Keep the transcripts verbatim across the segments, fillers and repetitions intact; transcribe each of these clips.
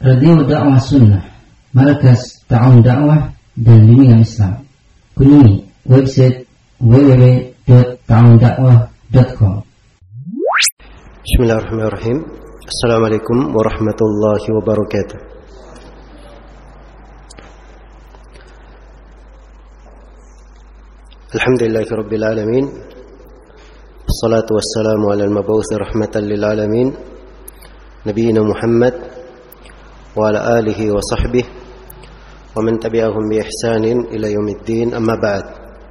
Radio Dakwah Sunnah, Markas Ta'awun Dakwah dan Bimbingan Islam. Kunjungi website w w w dot ta'awun dakwah dot com. Bismillahirrahmanirrahim. Assalamualaikum warahmatullahi wabarakatuh. Alhamdulillahi rabbil alamin. Wassalatu wassalamu ala al-mab'uts rahmatan lil alamin, nabiyina Muhammad wa ala alihi wa sahbihi wa man tabi'ahum bi ihsanin ila yaumiddin, amma ba'd.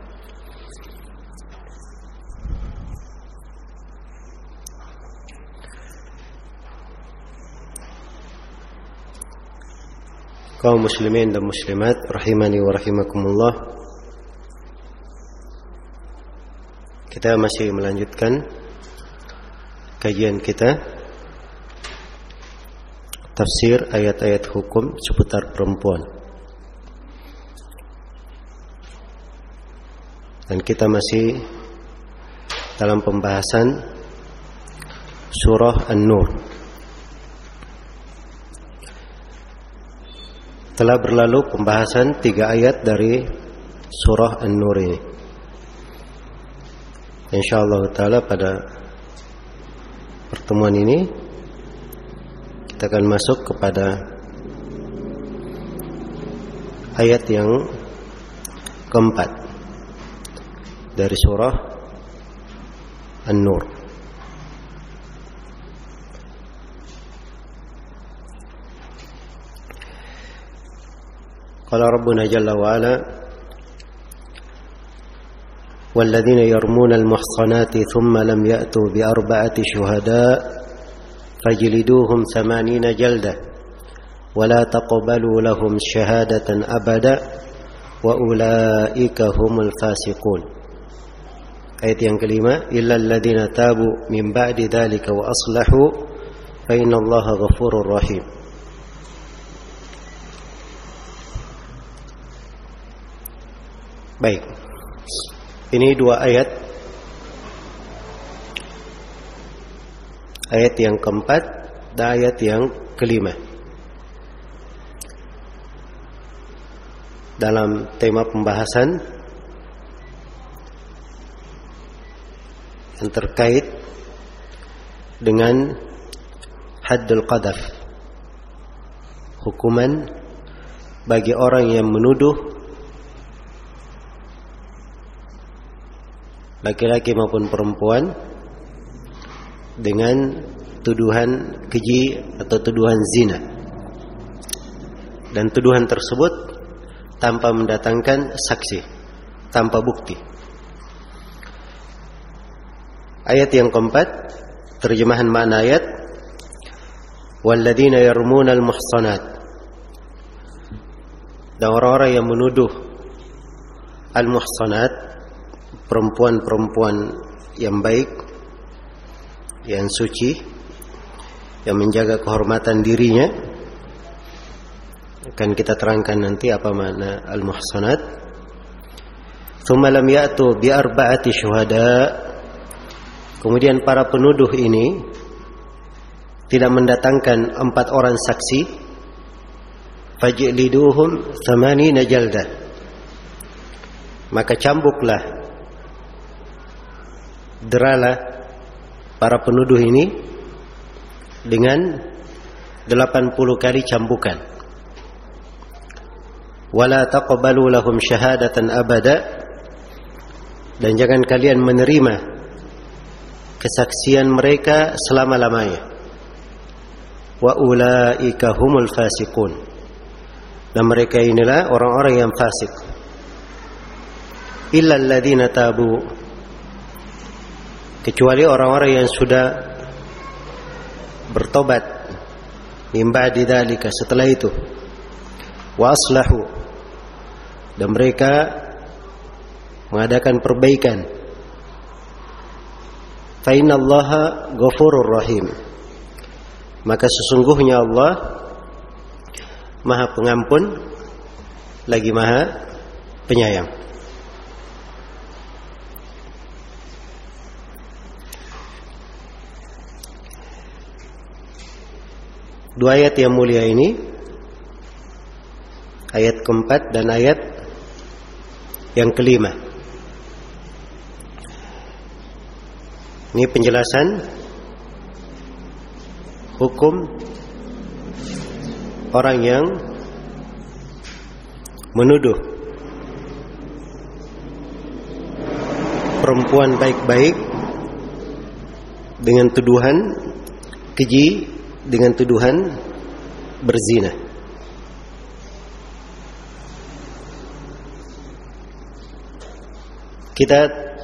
Kaum muslimin dan muslimat rahimani wa rahimakumullah, kita masih melanjutkan kajian kita tafsir ayat-ayat hukum seputar perempuan, dan kita masih dalam pembahasan surah An-Nur. Telah berlalu pembahasan tiga ayat dari surah An-Nur ini. InsyaAllah ta'ala pada pertemuan ini kita akan masuk kepada ayat yang keempat dari surah An-Nur. Qala Rabbuna Jalla wa Ala, وَالَّذِينَ يَرْمُونَ الْمُحْصَنَاتِ ثُمَّ لَمْ يَأْتُوا بِأَرْبَعَةِ شُهَدَاءَ فَاجْلِدُوهُمْ ثَمَانِينَ جَلْدَةً وَلَا تَقْبَلُوا لَهُمْ شَهَادَةً أَبَدًا وَأُولَئِكَ هُمُ الْفَاسِقُونَ. Ayat yang kelima, إِلَّا الَّذِينَ تَابُوا مِنْ بَعْدِ ذَلِكَ وَأَصْلَحُوا فَإِنَّ اللَّهَ غَفُورٌ رَحِيمٌ. Baik, ini dua ayat, ayat yang keempat dan ayat yang kelima, dalam tema pembahasan yang terkait dengan haddul qadhaf, hukuman bagi orang yang menuduh laki-laki maupun perempuan dengan tuduhan keji atau tuduhan zina, dan tuduhan tersebut tanpa mendatangkan saksi, tanpa bukti. Ayat yang keempat, terjemahan makna ayat, walladzina yarmunal muhsanat, dan orang-orang yang menuduh al-muhsanat, perempuan-perempuan yang baik, yang suci, yang menjaga kehormatan dirinya. Akan kita terangkan nanti apa makna al-muhsanat. Tsumma lam ya'tu bi arba'ati syuhada, kemudian para penuduh ini tidak mendatangkan empat orang saksi. Fajliduhum thamanina jaldah, maka cambuklah, deralah para penuduh ini dengan delapan puluh kali cambukan. Wala taqbalu lahum syahadatan abada, dan jangan kalian menerima kesaksian mereka selama-lamanya. Wa ulaika humul fasiqun, dan mereka inilah orang-orang yang fasik. Illa alladzina tabu, kecuali orang-orang yang sudah bertobat, min ba'di dzalika, setelah itu, wa aslahu, dan mereka mengadakan perbaikan. Fa innallaha ghafurur rahim, maka sesungguhnya Allah Maha Pengampun lagi Maha Penyayang. dua ayat yang mulia ini, ayat keempat dan ayat yang kelima. Ini penjelasan hukum orang yang menuduh perempuan baik-baik dengan tuduhan keji, dengan tuduhan berzina. Kita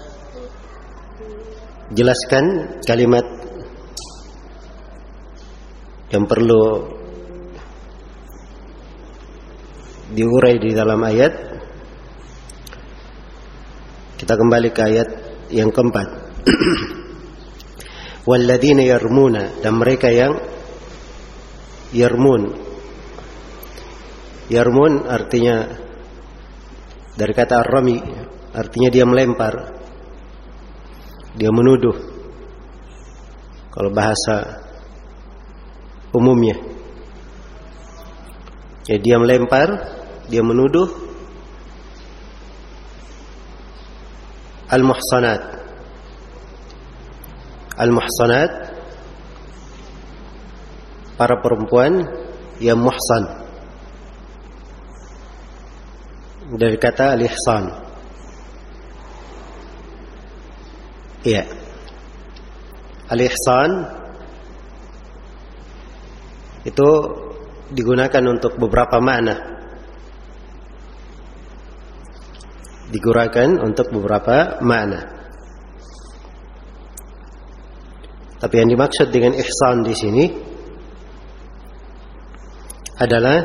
jelaskan kalimat yang perlu diurai di dalam ayat. Kita kembali ke ayat yang keempat. Walladzina yarmuna, dan mereka yang yarmun. Yarmun artinya dari kata ar-rami, artinya dia melempar, dia menuduh. Kalau bahasa umumnya, ya, dia melempar, dia menuduh. Al-muhsanat, Al-muhsanat, para perempuan yang muhsan, dari kata al-ihsan. Iya, al-ihsan itu digunakan untuk beberapa makna. Digunakan untuk beberapa makna. Tapi yang dimaksud dengan ihsan di sini adalah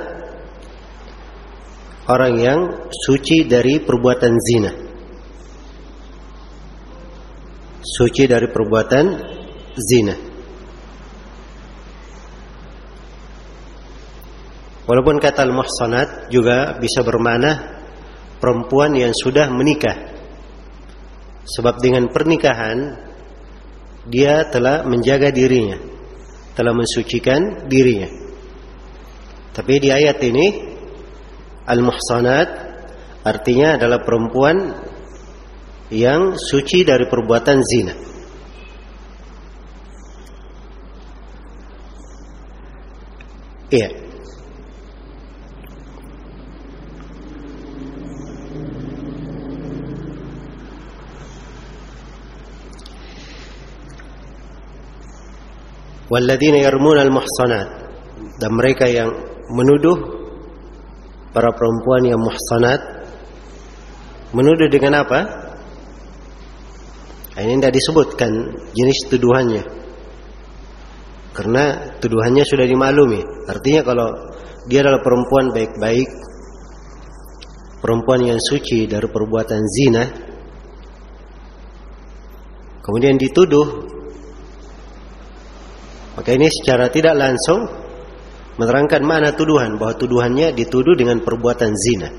orang yang suci dari perbuatan zina. Suci dari perbuatan zina. Walaupun kata al-muhsanat juga bisa bermakna perempuan yang sudah menikah. Sebab dengan pernikahan dia telah menjaga dirinya, telah mensucikan dirinya. Tapi di ayat ini al-muhsanat artinya adalah perempuan yang suci dari perbuatan zina. Iya. Walladzina yarmuna al-muhsanat, dan mereka yang menuduh para perempuan yang muhsanat. Menuduh dengan apa? Ini tidak disebutkan jenis tuduhannya, karena tuduhannya sudah dimaklumi. Artinya kalau dia adalah perempuan baik-baik, perempuan yang suci dari perbuatan zina, kemudian dituduh, maka ini secara tidak langsung menerangkan makna tuduhan, bahwa tuduhannya dituduh dengan perbuatan zina.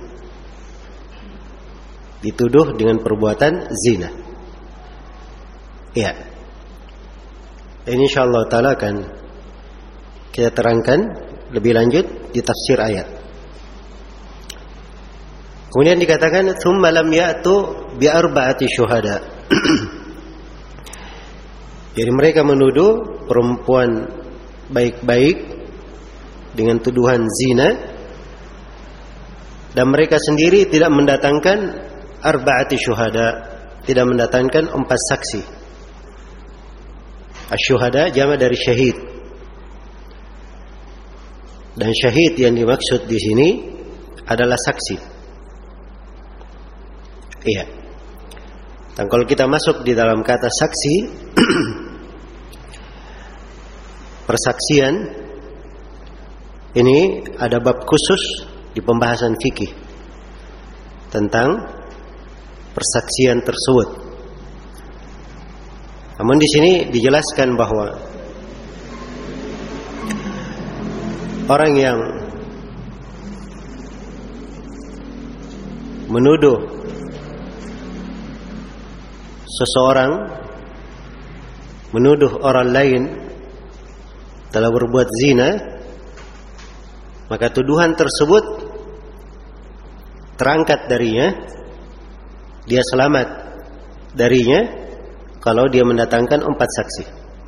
Dituduh dengan perbuatan zina. Ya. Ini insyaallah taala akan kita terangkan lebih lanjut di tafsir ayat. Kemudian dikatakan tsumma lam ya'tu bi arba'ati syuhada. Jadi mereka menuduh perempuan baik-baik dengan tuduhan zina, dan mereka sendiri tidak mendatangkan arba'ati syuhada, tidak mendatangkan empat saksi. Asy-syuhada jama' dari syahid. Dan syahid yang dimaksud di sini adalah saksi. Iya. Dan kalau kita masuk di dalam kata saksi, persaksian ini ada bab khusus di pembahasan fikih tentang persaksian tersebut. Namun di sini dijelaskan bahwa orang yang menuduh seseorang, menuduh orang lain telah berbuat zina, maka tuduhan tersebut terangkat darinya, dia selamat darinya kalau dia mendatangkan empat saksi.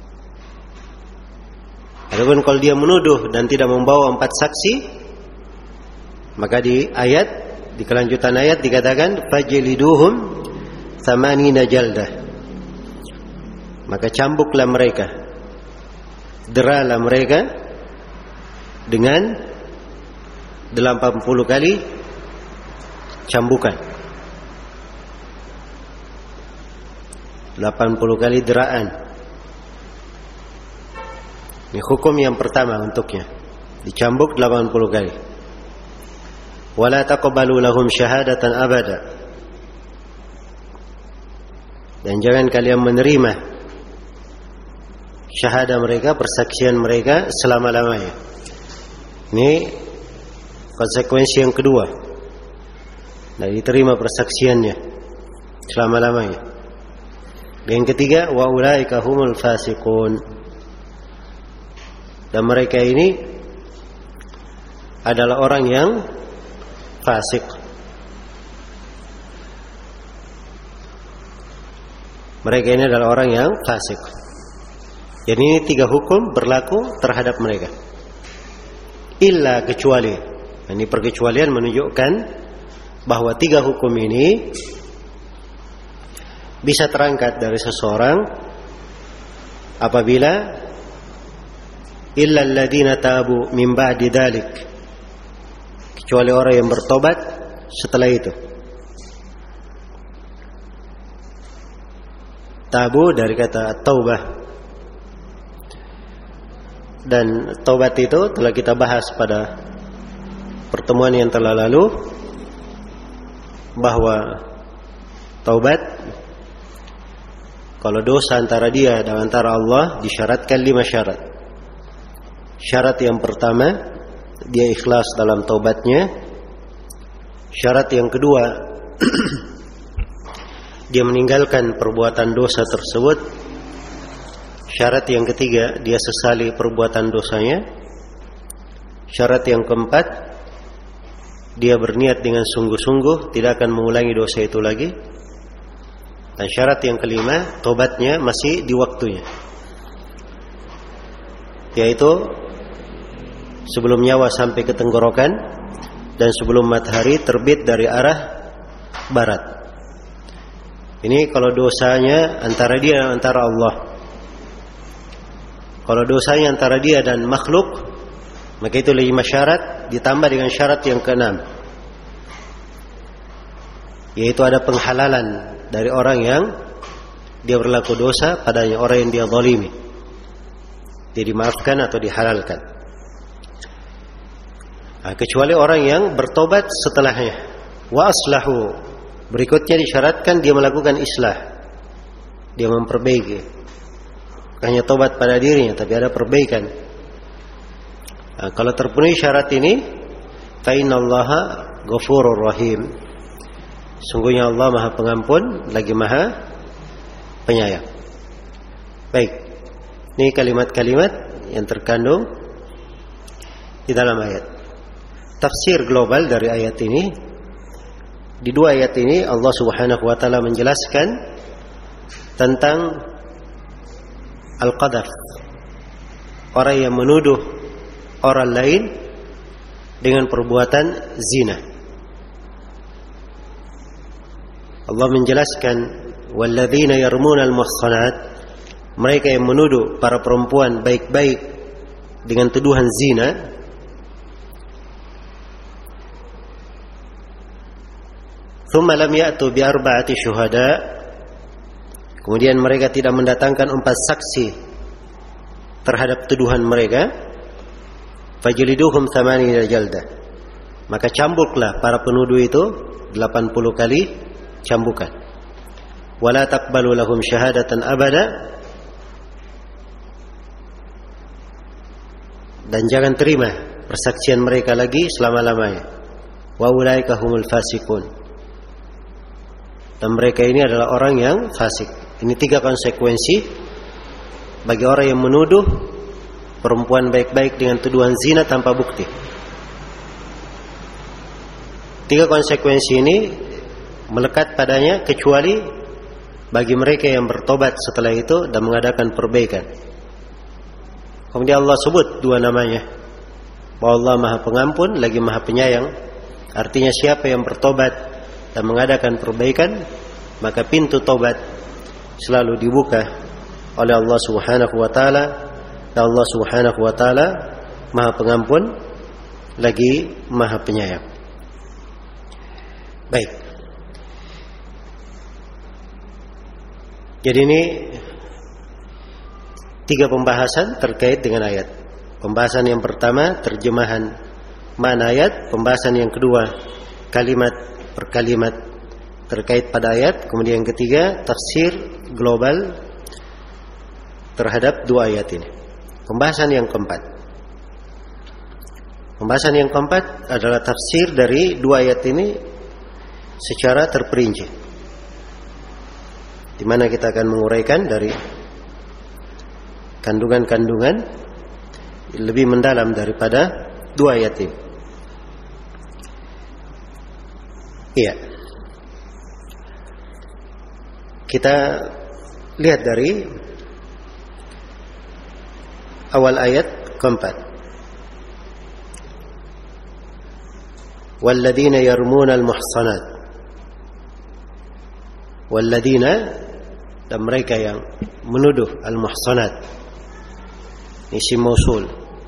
Adapun kalau dia menuduh dan tidak membawa empat saksi, maka di ayat, di kelanjutan ayat dikatakan fajliduhum thamanina jaldah, maka cambuklah mereka, deralah mereka dengan delapan puluh kali cambukan, delapan puluh kali deraan. Ini hukum yang pertama untuknya, dicambuk delapan puluh kali. Wala taqbalu lahum syahadatan abada, dan jangan kalian menerima syahadah mereka, persaksian mereka selama-lamanya. Ini konsekuensi yang kedua, tidak diterima persaksiannya selama-lamanya. Dan yang ketiga, wa ulaika humul fasiqun, dan mereka ini adalah orang yang fasik. Mereka ini adalah orang yang fasik. Jadi ini tiga hukum berlaku terhadap mereka. Illa, kecuali. Ini perkecualian menunjukkan bahwa tiga hukum ini bisa terangkat dari seseorang apabila illa alladhina tabu min ba'di dzalik, kecuali orang yang bertobat setelah itu. Tabu dari kata taubah, dan taubat itu telah kita bahas pada pertemuan yang telah lalu, bahwa taubat kalau dosa antara dia dan antara Allah disyaratkan lima syarat. Syarat yang pertama, dia ikhlas dalam taubatnya. Syarat yang kedua, dia meninggalkan perbuatan dosa tersebut. Syarat yang ketiga, dia sesali perbuatan dosanya. Syarat yang keempat, dia berniat dengan sungguh-sungguh tidak akan mengulangi dosa itu lagi. Dan syarat yang kelima, taubatnya masih di waktunya, yaitu sebelum nyawa sampai ke tenggorokan dan sebelum matahari terbit dari arah barat. Ini kalau dosanya antara dia dan antara Allah. Kalau dosanya antara dia dan makhluk, maka itu lima syarat ditambah dengan syarat yang keenam, yaitu ada penghalalan dari orang yang dia berlaku dosa padanya, orang yang dia zalimi, dia dimaafkan atau dihalalkan. Nah, kecuali orang yang bertobat setelahnya. Wa aslahu, berikutnya disyaratkan dia melakukan islah, dia memperbaiki, bukan hanya tobat pada dirinya tapi ada perbaikan. Nah, kalau terpenuhi syarat ini, fa innallaha ghafurur rahim, sungguhnya Allah Maha Pengampun lagi Maha Penyayang. Baik, ini kalimat-kalimat yang terkandung di dalam ayat. Tafsir global dari ayat ini, di dua ayat ini Allah Subhanahu wa taala menjelaskan tentang al-qadhaf, orang yang menuduh orang lain dengan perbuatan zina. Allah menjelaskan walladzina yarmuna al-muhsanat, mereka yang menuduh para perempuan baik-baik dengan tuduhan zina. Thumma lam ya'tu bi arba'ati syuhada, kemudian mereka tidak mendatangkan empat saksi terhadap tuduhan mereka. Fajliduhum thamanina jaldah, maka cambuklah para penuduh itu delapan puluh kali cambukan. Wala taqbalu lahum syahadatan abada, dan jangan terima persaksian mereka lagi selama-lamanya. Wa ulaika humul fasiqun, dan mereka ini adalah orang yang fasik. Ini tiga konsekuensi bagi orang yang menuduh perempuan baik-baik dengan tuduhan zina tanpa bukti. Tiga konsekuensi ini melekat padanya kecuali bagi mereka yang bertobat setelah itu dan mengadakan perbaikan. Kemudian Allah sebut dua namanya, bahwa Allah Maha Pengampun lagi Maha Penyayang. Artinya siapa yang bertobat dan mengadakan perbaikan, maka pintu tobat selalu dibuka oleh Allah Subhanahu wa taala. Dan Allah Subhanahu wa taala Maha Pengampun lagi Maha Penyayang. Baik. Jadi ini tiga pembahasan terkait dengan ayat. Pembahasan yang pertama terjemahan makna ayat, pembahasan yang kedua kalimat per kalimat terkait pada ayat, kemudian yang ketiga tafsir global terhadap dua ayat ini. Pembahasan yang keempat. Pembahasan yang keempat adalah tafsir dari dua ayat ini secara terperinci, di mana kita akan menguraikan dari kandungan-kandungan lebih mendalam daripada dua ayat ini. Iya. Kita lihat dari awal ayat keempat. Walladzina yarmuna al-muhsanat. Walladzina, dan mereka yang menuduh al-muhsanat. Isim mausul.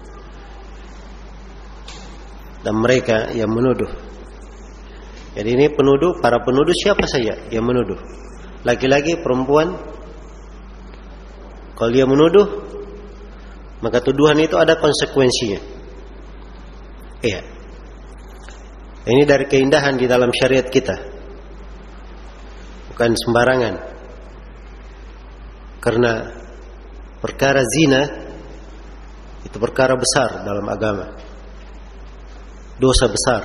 Dan mereka yang menuduh. Jadi ini penuduh, para penuduh siapa saja yang menuduh. Laki-laki, perempuan. Kalau dia menuduh, maka tuduhan itu ada konsekuensinya. Iya. Ini dari keindahan di dalam syariat kita. Bukan sembarangan. Karena perkara zina itu perkara besar dalam agama. Dosa besar.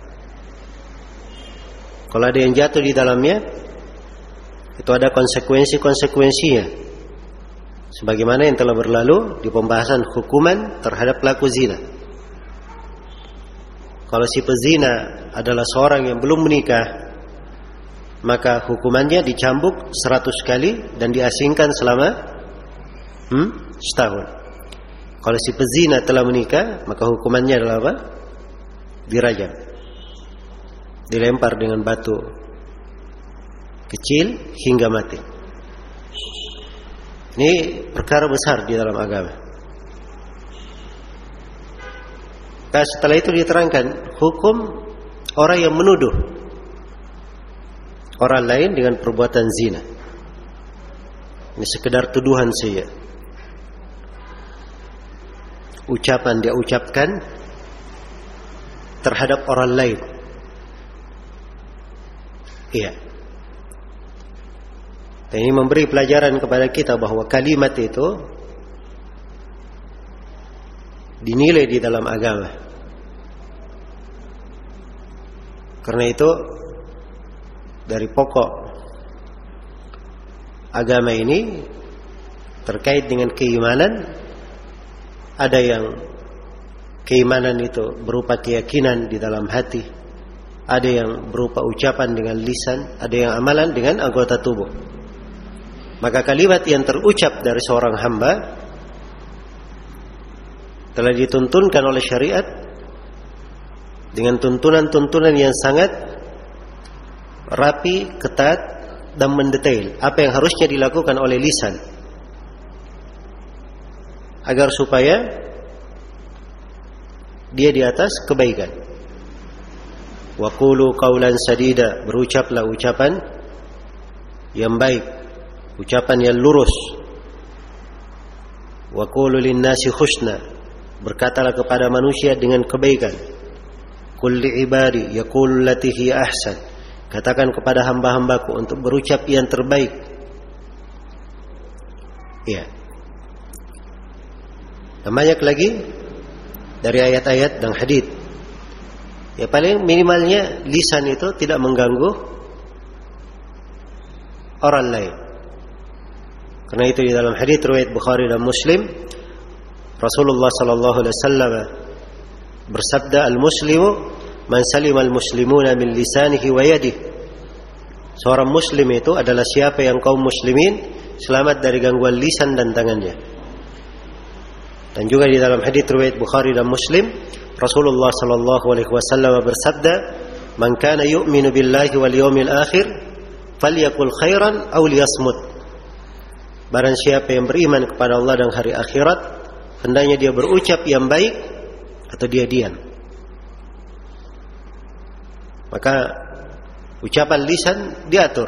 Kalau ada yang jatuh di dalamnya, itu ada konsekuensi-konsekuensinya. Sebagaimana yang telah berlalu di pembahasan hukuman terhadap pelaku zina. Kalau si pezina adalah seorang yang belum menikah, maka hukumannya dicambuk seratus kali dan diasingkan selama hmm, setahun. Kalau si pezina telah menikah, maka hukumannya adalah apa? Dirajam. Dilempar dengan batu kecil hingga mati. Ini perkara besar di dalam agama. Nah, setelah itu diterangkan hukum orang yang menuduh orang lain dengan perbuatan zina. Ini sekedar tuduhan saja. Ucapan dia ucapkan terhadap orang lain. Iya. Dan ini memberi pelajaran kepada kita bahwa kalimat itu dinilai di dalam agama. Karena itu dari pokok agama ini terkait dengan keimanan, ada yang keimanan itu berupa keyakinan di dalam hati, ada yang berupa ucapan dengan lisan, ada yang amalan dengan anggota tubuh. Maka kalimat yang terucap dari seorang hamba telah dituntunkan oleh syariat dengan tuntunan-tuntunan yang sangat rapi, ketat, dan mendetail. Apa yang harusnya dilakukan oleh lisan agar supaya dia di atas kebaikan. Wa qulu qawlan sadida, berucaplah ucapan yang baik, ucapan yang lurus. Wa qulu lin-nasi husna, berkatalah kepada manusia dengan kebaikan. Qul li ibadi yaqulu allati hi ahsan, katakan kepada hamba-hambaku untuk berucap yang terbaik. Ya. Dan banyak lagi dari ayat-ayat dan hadis. Ya, paling minimalnya lisan itu tidak mengganggu orang lain. Karena itu di dalam hadis riwayat Bukhari dan Muslim, Rasulullah sallallahu alaihi wasallam bersabda, al-muslimu man salimal muslimuna min lisanihi wa yadihi. Seorang muslim itu adalah siapa yang kaum muslimin selamat dari gangguan lisan dan tangannya. Dan juga di dalam hadits riwayat Bukhari dan Muslim, Rasulullah sallallahu alaihi wasallam bersabda, "Man kana yu'minu billahi wal yawmil akhir falyakul khairan aw liyasmut." Barang siapa yang beriman kepada Allah dan hari akhirat, hendaknya dia berucap yang baik atau dia diam. Maka ucapan lisan diatur.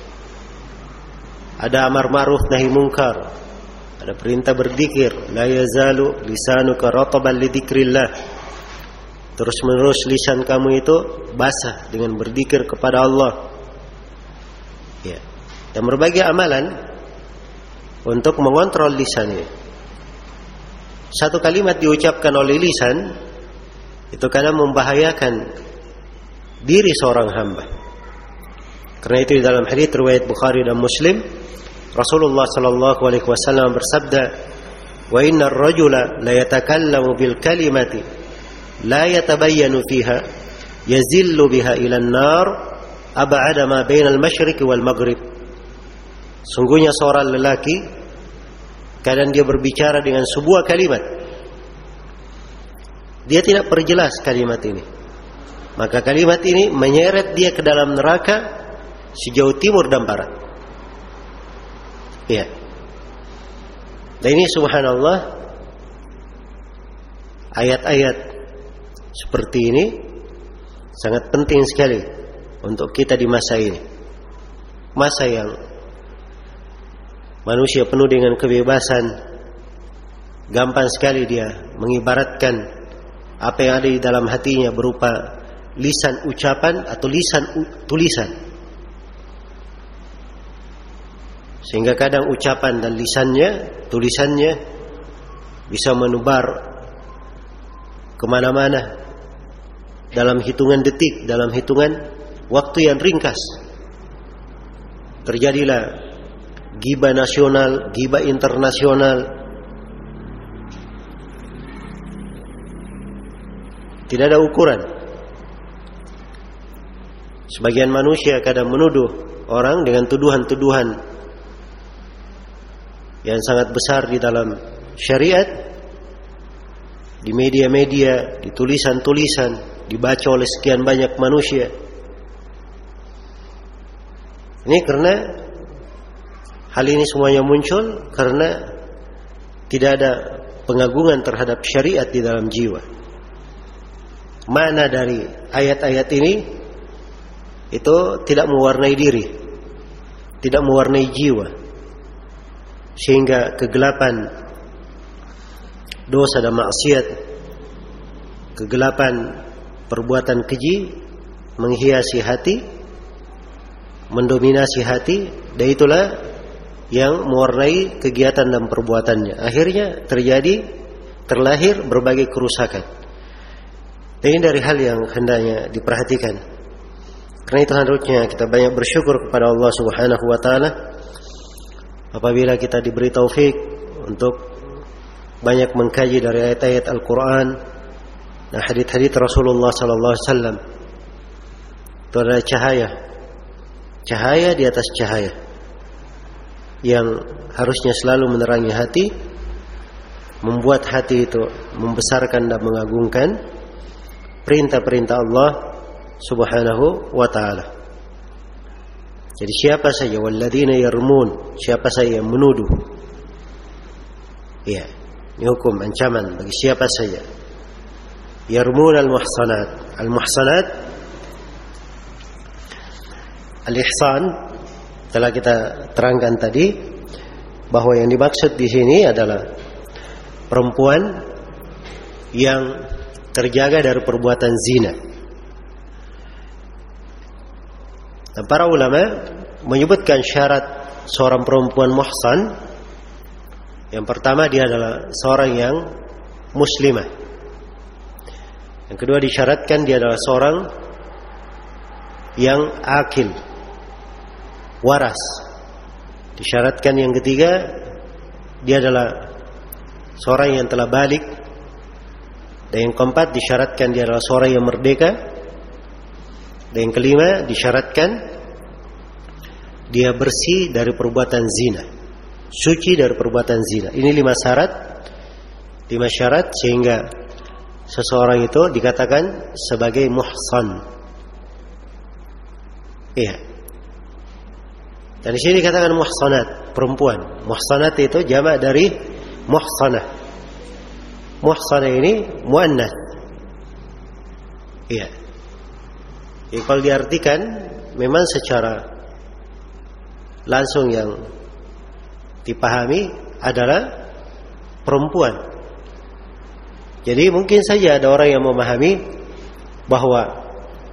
Ada amar ma'ruf nahi munkar, ada perintah berzikir, la yazalu lisanuka rataban li dzikrillah. Terus menerus lisan kamu itu basah dengan berzikir kepada Allah. Ya. Dan berbagai amalan untuk mengontrol lisan ini. Satu kalimat diucapkan oleh lisan itu kadang membahayakan diri seorang hamba. Karena itu di dalam hadits riwayat Bukhari dan Muslim, Rasulullah sallallahu alaihi wasallam bersabda, "Wa innar rajula la yatakallamu bil kalimati la yatabayyanu fiha yazillu biha ila an-nar ab'ada ma baina al-masyriq wal maghrib." Sungguhnya seorang lelaki kadang dia berbicara dengan sebuah kalimat, dia tidak perjelas kalimat ini, maka kalimat ini menyeret dia ke dalam neraka sejauh timur dan barat. Iya. Dan ini subhanallah, ayat-ayat seperti ini sangat penting sekali untuk kita di masa ini, masa yang manusia penuh dengan kebebasan. Gampang sekali dia mengibaratkan apa yang ada di dalam hatinya berupa lisan ucapan atau lisan tulisan. Sehingga kadang ucapan dan lisannya, tulisannya bisa menebar kemana-mana dalam hitungan detik, dalam hitungan waktu yang ringkas. Terjadilah ghibah nasional, ghibah internasional. Tidak ada ukuran. Sebagian manusia kadang menuduh orang dengan tuduhan-tuduhan yang sangat besar di dalam syariat, di media-media, di tulisan-tulisan, dibaca oleh sekian banyak manusia. Ini karena hal ini semuanya muncul karena tidak ada pengagungan terhadap syariat di dalam jiwa. Makna dari ayat-ayat ini itu tidak mewarnai diri, tidak mewarnai jiwa, sehingga kegelapan dosa dan maksiat, kegelapan perbuatan keji menghiasi hati, mendominasi hati, dan itulah yang mewarnai kegiatan dan perbuatannya. Akhirnya terjadi, terlahir berbagai kerusakan. Dan ini dari hal yang hendaknya diperhatikan. Karena itu harusnya kita banyak bersyukur kepada Allah Subhanahu wa taala apabila kita diberi taufik untuk banyak mengkaji dari ayat-ayat Al-Qur'an dan hadits-hadits Rasulullah sallallahu alaihi wasallam. Itu adalah cahaya. Cahaya di atas cahaya yang harusnya selalu menerangi hati, membuat hati itu membesarkan dan mengagungkan perintah-perintah Allah Subhanahu wa ta'ala. Jadi siapa saja, walladzina yarmun, siapa saja yang menuduh, ya, ini hukum ancaman bagi siapa saja. Yarmun al-muhsanat. Al-muhsanat, al-ihsan telah kita terangkan tadi bahwa yang dimaksud di sini adalah perempuan yang terjaga dari perbuatan zina. Dan para ulama menyebutkan syarat seorang perempuan muhsan. Yang pertama, dia adalah seorang yang muslimah. Yang kedua, disyaratkan dia adalah seorang yang akil, waras. Disyaratkan yang ketiga, dia adalah seorang yang telah balik. Dan yang keempat, disyaratkan dia adalah seorang yang merdeka. Dan yang kelima, disyaratkan dia bersih dari perbuatan zina, suci dari perbuatan zina. Ini lima syarat, lima syarat sehingga seseorang itu dikatakan sebagai muhsan. Iya. Dan di sini dikatakan muhsanat, perempuan. Muhsanat itu jamak dari muhsanah. Muhsanah ini muannats. Iya. Jadi kalau diartikan memang secara langsung yang dipahami adalah perempuan. Jadi mungkin saja ada orang yang memahami bahwa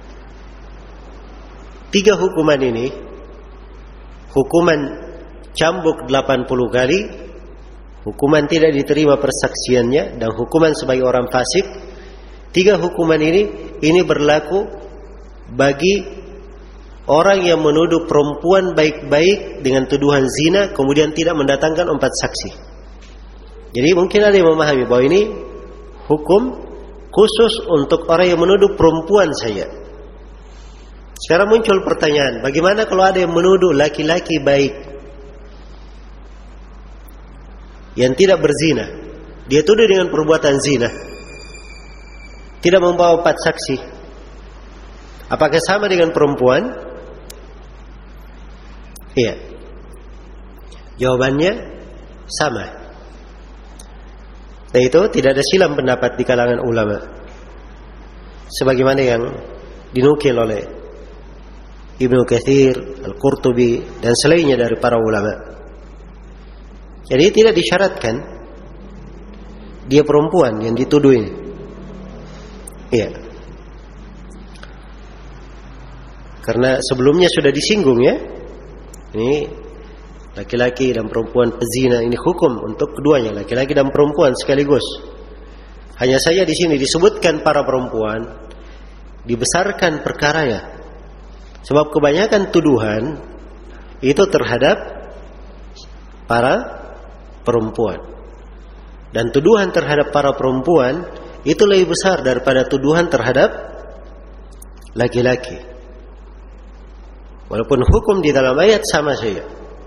tiga hukuman ini, hukuman cambuk delapan puluh kali, hukuman tidak diterima persaksiannya, dan hukuman sebagai orang fasik, tiga hukuman ini ini berlaku bagi orang yang menuduh perempuan baik-baik dengan tuduhan zina kemudian tidak mendatangkan empat saksi. Jadi mungkin ada yang memahami bahwa ini hukum khusus untuk orang yang menuduh perempuan saja. Sekarang muncul pertanyaan, bagaimana kalau ada yang menuduh laki-laki baik yang tidak berzina, dia tuduh dengan perbuatan zina, tidak membawa empat saksi, apakah sama dengan perempuan? Iya. Jawabannya sama. Dan itu tidak ada silam pendapat di kalangan ulama, sebagaimana yang dinukil oleh Ibnu Katsir, Al-Qurtubi dan selainnya dari para ulama. Jadi tidak disyaratkan dia perempuan yang dituduh ini. Iya. Karena sebelumnya sudah disinggung ya. Ini laki-laki dan perempuan pezina, ini hukum untuk keduanya, laki-laki dan perempuan sekaligus. Hanya saja di sini disebutkan para perempuan, dibesarkan perkaranya. Sebab kebanyakan tuduhan itu terhadap para perempuan. Dan tuduhan terhadap para perempuan itu lebih besar daripada tuduhan terhadap laki-laki. Walaupun hukum di dalam ayat sama saja.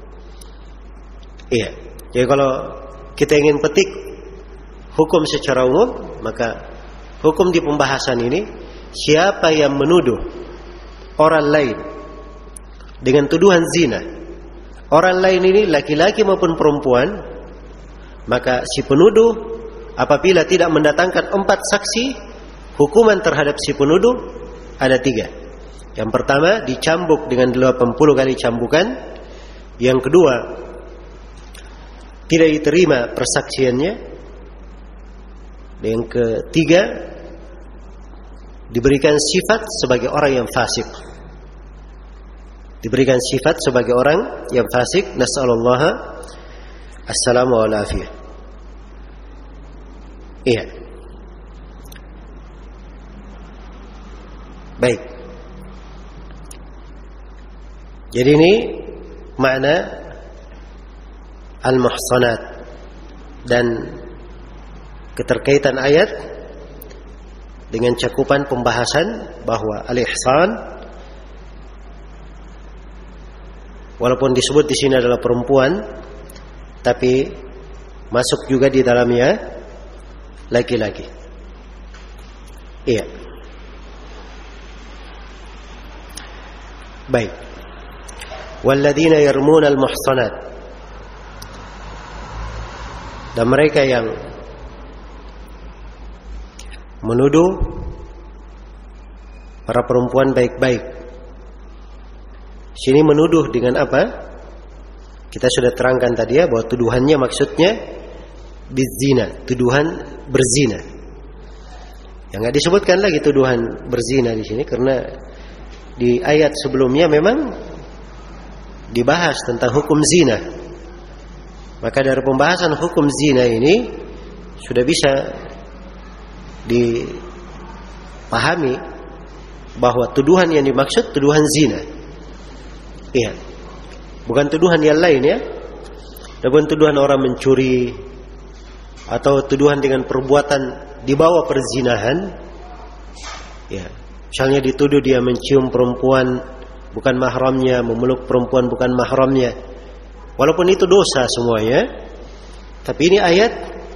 Iya. Jadi kalau kita ingin petik hukum secara umum, maka hukum di pembahasan ini, siapa yang menuduh orang lain dengan tuduhan zina, orang lain ini laki-laki maupun perempuan, maka si penuduh apabila tidak mendatangkan empat saksi, hukuman terhadap si penuduh ada tiga. Yang pertama, dicambuk dengan delapan puluh kali cambukan. Yang kedua, tidak diterima persaksiannya. Dan yang ketiga, diberikan sifat sebagai orang yang fasik. Diberikan sifat sebagai orang yang fasik. Nas'alullaha assalamu alaikum. Iya. Baik. Jadi ini makna al-muhsanat dan keterkaitan ayat dengan cakupan pembahasan bahwa al-ihsan walaupun disebut di sini adalah perempuan, tapi masuk juga di dalamnya laki-laki. Iya. Baik. Walladzina yarmuna al-muhsanat, dan mereka yang menuduh para perempuan baik-baik. Sini menuduh dengan apa? Kita sudah terangkan tadi ya, bahwa tuduhannya maksudnya bizina, tuduhan berzina. Yang enggak disebutkan lagi tuduhan berzina di sini karena di ayat sebelumnya memang dibahas tentang hukum zina. Maka dari pembahasan hukum zina ini sudah bisa dipahami bahwa tuduhan yang dimaksud tuduhan zina. Iya. Bukan tuduhan yang lain ya. Bukan tuduhan orang mencuri atau tuduhan dengan perbuatan di bawah perzinahan. Ya. Misalnya dituduh dia mencium perempuan bukan mahramnya, memeluk perempuan bukan mahramnya. Walaupun itu dosa semuanya, tapi ini ayat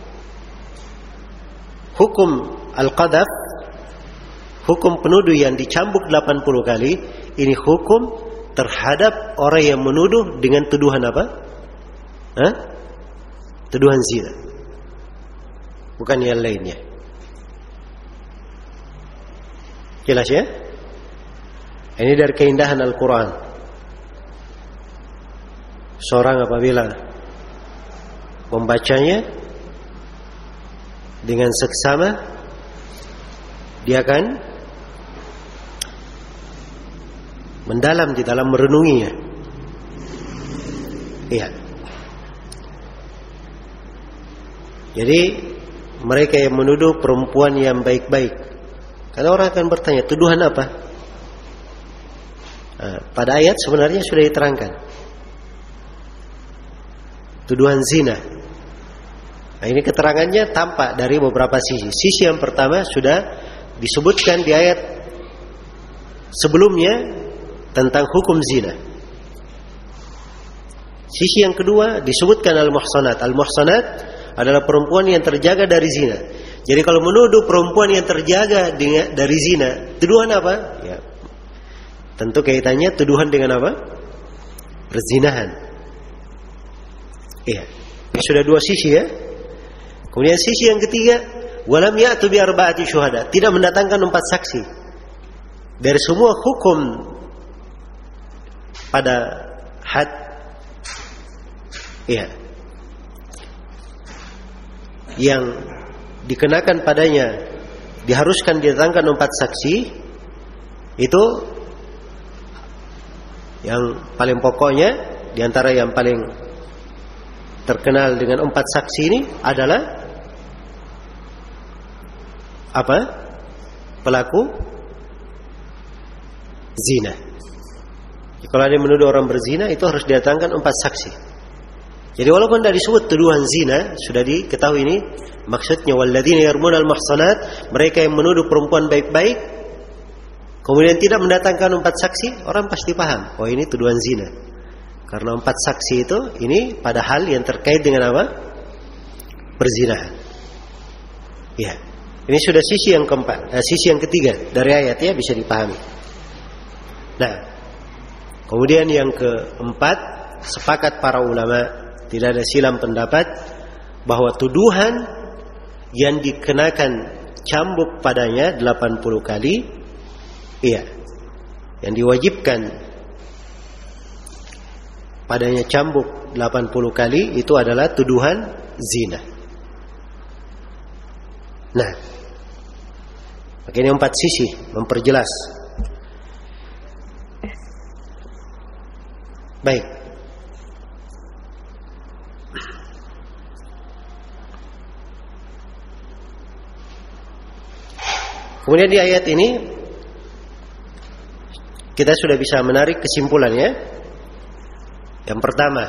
hukum al-qadhaf, hukum penuduh yang dicambuk delapan puluh kali, ini hukum terhadap orang yang menuduh dengan tuduhan apa? Hah? Tuduhan zina. Bukan yang lainnya. Jelas ya? Ini dari keindahan Al-Quran. Seorang apabila membacanya dengan seksama, dia akan mendalam di dalam merenunginya. Iya. Jadi mereka yang menuduh perempuan yang baik-baik, karena orang akan bertanya, tuduhan apa? Nah, pada ayat sebenarnya sudah diterangkan. Tuduhan zina. Nah, ini keterangannya tampak dari beberapa sisi. Sisi yang pertama sudah disebutkan di ayat sebelumnya tentang hukum zina. Sisi yang kedua disebutkan al-muhsanat. Al-muhsanat adalah perempuan yang terjaga dari zina. Jadi kalau menuduh perempuan yang terjaga dari zina, tuduhan apa? Ya, tentu kaitannya tuduhan dengan apa? Perzinahan. Iya. Sudah dua sisi ya. Kemudian sisi yang ketiga, walam ya'tu bi arba'ati syuhada, tidak mendatangkan empat saksi. Dari semua hukum pada had, iya, yang dikenakan padanya diharuskan didatangkan empat saksi, itu yang paling pokoknya di antara yang paling terkenal dengan empat saksi ini adalah apa? Pelaku zina. Kalau ada yang menuduh orang berzina, itu harus didatangkan empat saksi. Jadi walaupun dari disebut tuduhan zina, sudah diketahui ini maksudnya walladzina yarmunal muhsanat, mereka yang menuduh perempuan baik-baik, kemudian tidak mendatangkan empat saksi, orang pasti paham, oh ini tuduhan zina. Karena empat saksi itu ini pada hal yang terkait dengan apa? Perzinahan. Ya, ini sudah sisi yang keempat, eh, sisi yang ketiga dari ayat ya, bisa dipahami. Nah, kemudian yang keempat, sepakat para ulama, tidak ada silam pendapat bahwa tuduhan yang dikenakan cambuk padanya delapan puluh kali, iya, yang diwajibkan padanya cambuk delapan puluh kali itu adalah tuduhan zina. Nah, makanya empat sisi memperjelas. Baik. Kemudian di ayat ini kita sudah bisa menarik kesimpulannya. Yang pertama,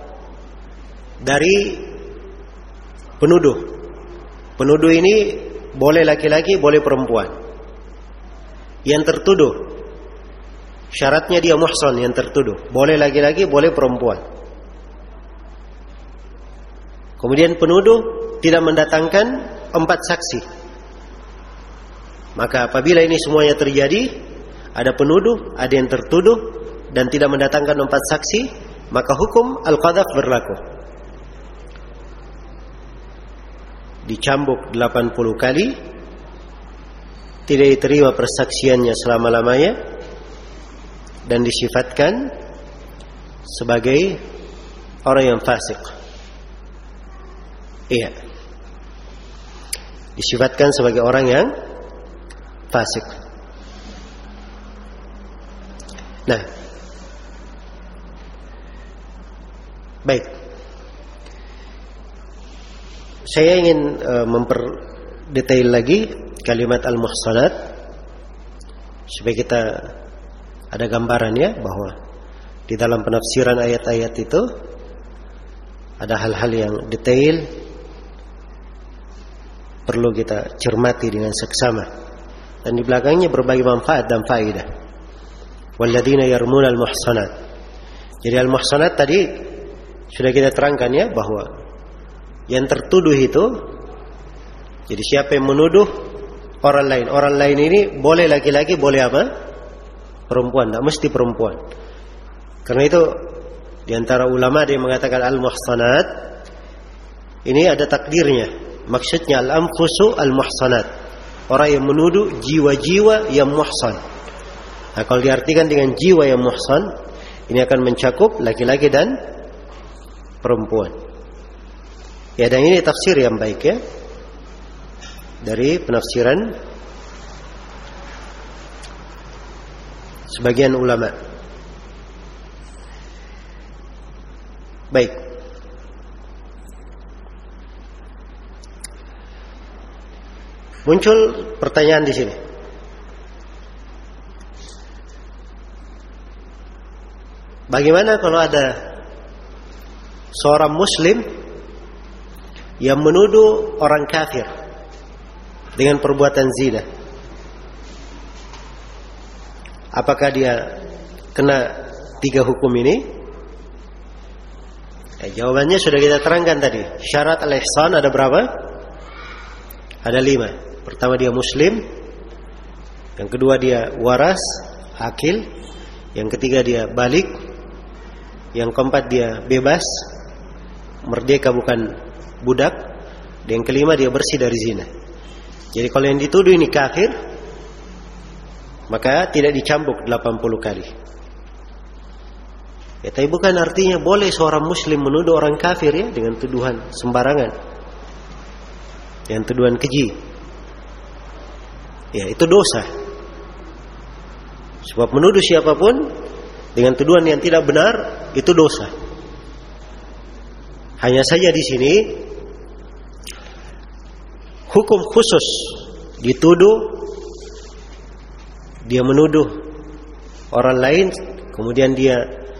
dari penuduh. Penuduh ini boleh laki-laki, boleh perempuan. Yang tertuduh, syaratnya dia muhsan, yang tertuduh. Boleh laki-laki, boleh perempuan. Kemudian penuduh tidak mendatangkan empat saksi. Maka apabila ini semuanya terjadi, ada penuduh, ada yang tertuduh, dan tidak mendatangkan empat saksi, maka hukum al-qadhaf berlaku. Dicambuk delapan puluh kali, tidak diterima persaksiannya selama-lamanya, dan disifatkan sebagai orang yang fasik. Iya, disifatkan sebagai orang yang fasik. Nah, baik. Saya ingin uh, memperdetail lagi kalimat al-muhsanat supaya kita ada gambaran ya, bahwa di dalam penafsiran ayat-ayat itu ada hal-hal yang detail perlu kita cermati dengan seksama. dan di belakangnya berbagai manfaat dan faedah. Walladzina yarmuna al-muhsanat. Jadi al-muhsanat tadi sudah kita terangkan ya, bahwa yang tertuduh itu, jadi siapa yang menuduh orang lain, orang lain ini boleh laki-laki, boleh apa? Perempuan, tidak mesti perempuan. Karena itu di antara ulama ada yang mengatakan al-muhsanat ini ada takdirnya. Maksudnya al-anfusu al-muhsanat, orang yang menuduh jiwa-jiwa yang muhsan. Nah, kalau diartikan dengan jiwa yang muhsan, ini akan mencakup laki-laki dan perempuan. Ya, dan ini tafsir yang baik ya, dari penafsiran sebagian ulama. Baik. Muncul pertanyaan di sini. Bagaimana kalau ada seorang muslim yang menuduh orang kafir dengan perbuatan zina? Apakah dia kena tiga hukum ini? Eh, jawabannya sudah kita terangkan tadi. Syarat al-ihsan ada berapa? Ada lima. Pertama dia muslim, yang kedua dia waras, akil, yang ketiga dia balik, yang keempat dia bebas, merdeka bukan budak, dan yang kelima dia bersih dari zina. Jadi kalau yang dituduh ini kafir, maka tidak dicambuk delapan puluh kali. Ya, tapi bukan artinya boleh seorang muslim menuduh orang kafir ya, dengan tuduhan sembarangan, dengan tuduhan keji. Ya, itu dosa. Sebab menuduh siapapun dengan tuduhan yang tidak benar itu dosa. Hanya saja di sini hukum khusus dituduh, dia menuduh orang lain, kemudian dia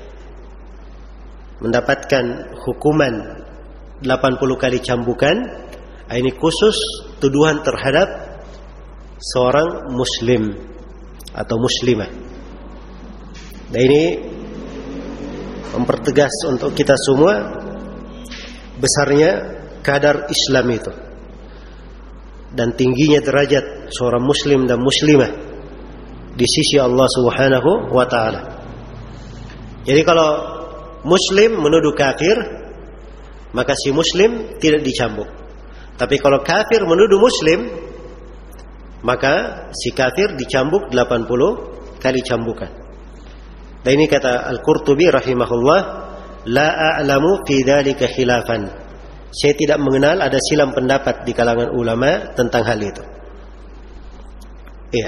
mendapatkan hukuman delapan puluh kali cambukan. Ini khusus tuduhan terhadap seorang muslim atau muslimah. Dan ini mempertegas untuk kita semua besarnya kadar Islam itu dan tingginya derajat seorang muslim dan muslimah di sisi Allah Subhanahu wa taala. Jadi kalau muslim menuduh kafir, maka si muslim tidak dicambuk. Tapi kalau kafir menuduh muslim, maka si kafir dicambuk delapan puluh kali cambukan. Dan ini kata Al-Qurtubi rahimahullah, la a'lamu fi dzalika khilafan. Saya tidak mengenal ada silang pendapat di kalangan ulama tentang hal itu. Iya.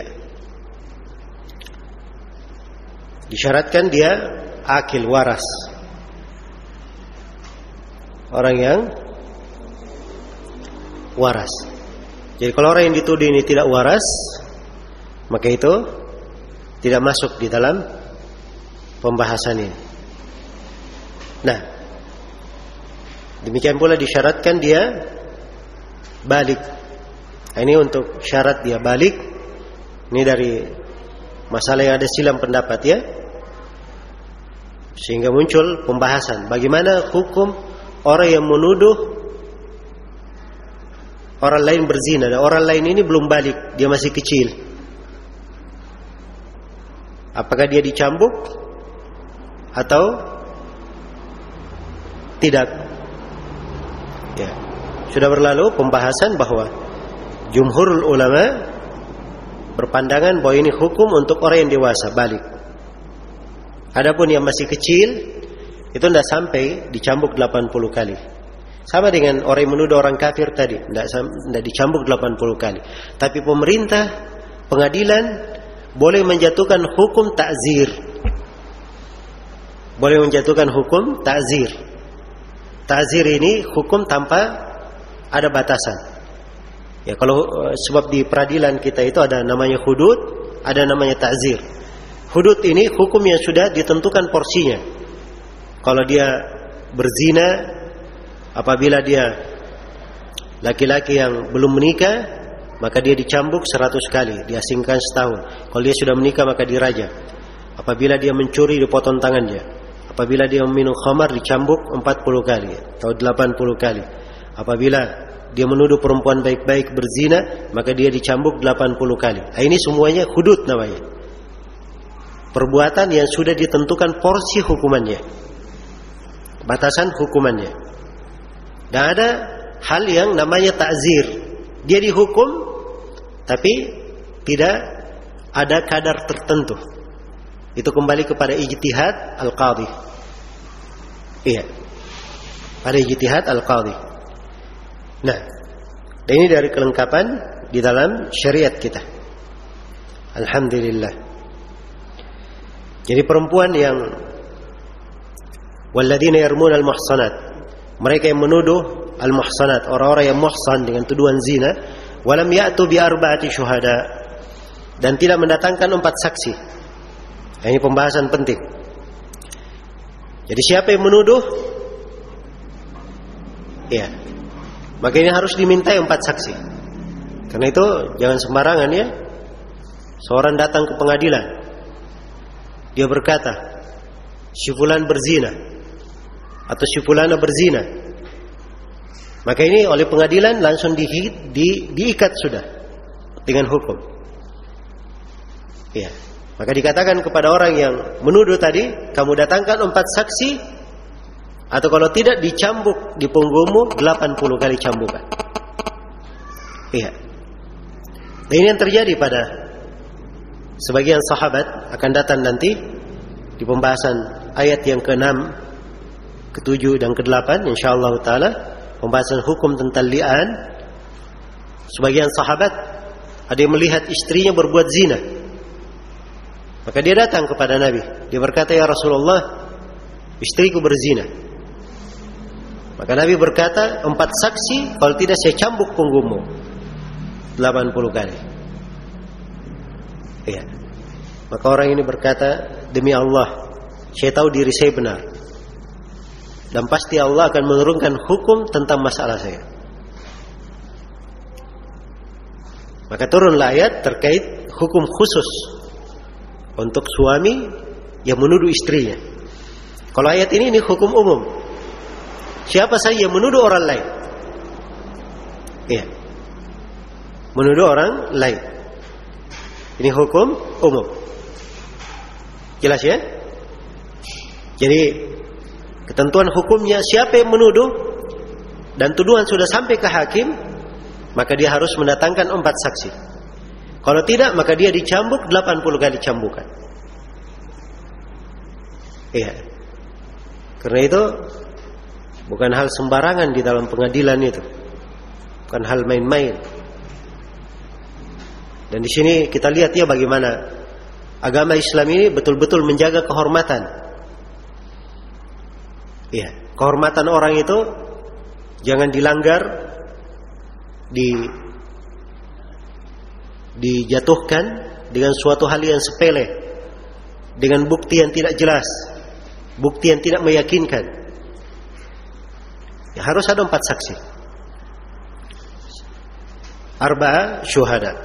Disyaratkan dia akil, waras. Orang yang waras. Jadi kalau orang yang dituduh ini tidak waras, maka itu tidak masuk di dalam pembahasan ini. Nah, demikian pula disyaratkan dia balik. Nah, ini untuk syarat dia balik. Ini dari masalah yang ada silang pendapat ya, sehingga muncul pembahasan bagaimana hukum orang yang menuduh orang lain berzina dan orang lain ini belum balik, dia masih kecil. Apakah dia dicambuk atau tidak? Ya, sudah berlalu pembahasan bahwa jumhurul ulama berpandangan bahwa ini hukum untuk orang yang dewasa balik. Adapun yang masih kecil itu tidak sampai dicambuk delapan puluh kali. Sama dengan orang yang menuduh orang kafir tadi, tidak tidak dicambuk delapan puluh kali. Tapi pemerintah, pengadilan boleh menjatuhkan hukum ta'zir. Boleh menjatuhkan hukum ta'zir. Ta'zir ini hukum tanpa ada batasan. Ya, kalau sebab di peradilan kita itu ada namanya hudud, ada namanya ta'zir. Hudud ini hukum yang sudah ditentukan porsinya. Kalau dia berzina, apabila dia laki-laki yang belum menikah, maka dia dicambuk seratus kali, diasingkan setahun. Kalau dia sudah menikah maka diraja. Apabila dia mencuri, dipotong tangannya. Apabila dia meminum khamar, dicambuk empat puluh kali atau delapan puluh kali. Apabila dia menuduh perempuan baik-baik berzina, maka dia dicambuk delapan puluh kali. Nah, ini semuanya hudud namanya. Perbuatan yang sudah ditentukan porsi hukumannya, batasan hukumannya. Dan ada hal yang namanya ta'zir. Dia dihukum tapi tidak ada kadar tertentu. Itu kembali kepada ijtihad al-qadhi. Iya. Pada ijtihad al-qadhi. Nah, ini dari kelengkapan di dalam syariat kita. Alhamdulillah. Jadi perempuan yang walladzina yarmuna al-muhsanat, mereka yang menuduh al-muhsanat, orang-orang yang muhsan dengan tuduhan zina, walam ya'tu bi arba'ati syuhada, dan tidak mendatangkan empat saksi. Ini pembahasan penting. Jadi siapa yang menuduh, ya, maka ini harus dimintai empat saksi. Karena itu jangan sembarangan ya. Seorang datang ke pengadilan, dia berkata, si fulan berzina atau si fulana berzina, maka ini oleh pengadilan langsung di, di, diikat sudah dengan hukum. Ya. Maka dikatakan kepada orang yang menuduh tadi, kamu datangkan empat saksi, atau kalau tidak dicambuk di punggungmu delapan puluh kali cambukan. Iya. Dan ini yang terjadi pada sebagian sahabat, akan datang nanti di pembahasan ayat yang keenam, ketujuh dan kedelapan, insyaallah taala, pembahasan hukum tentang li'an. Sebagian sahabat ada yang melihat istrinya berbuat zina. Maka dia datang kepada Nabi. Dia berkata, ya Rasulullah, istriku berzina. Maka Nabi berkata, empat saksi, kalau tidak saya cambuk punggungmu delapan puluh kali. Iya. Maka orang ini berkata, demi Allah, saya tahu diri saya benar, dan pasti Allah akan menurunkan hukum tentang masalah saya. Maka turunlah ayat terkait hukum khusus untuk suami yang menuduh istrinya. Kalau ayat ini ini hukum umum. Siapa saja yang menuduh orang lain, iya, menuduh orang lain, ini hukum umum. Jelas ya? Jadi ketentuan hukumnya, siapa yang menuduh dan tuduhan sudah sampai ke hakim, maka dia harus mendatangkan empat saksi. Kalau tidak, maka dia dicambuk delapan puluh kali cambukan. Iya. Karena itu bukan hal sembarangan di dalam pengadilan itu. Bukan hal main-main. Dan di sini kita lihat ya bagaimana agama Islam ini betul-betul menjaga kehormatan. Iya, kehormatan orang itu jangan dilanggar, di dijatuhkan dengan suatu hal yang sepele, dengan bukti yang tidak jelas, bukti yang tidak meyakinkan. Ya, harus ada empat saksi, arba'a syuhada.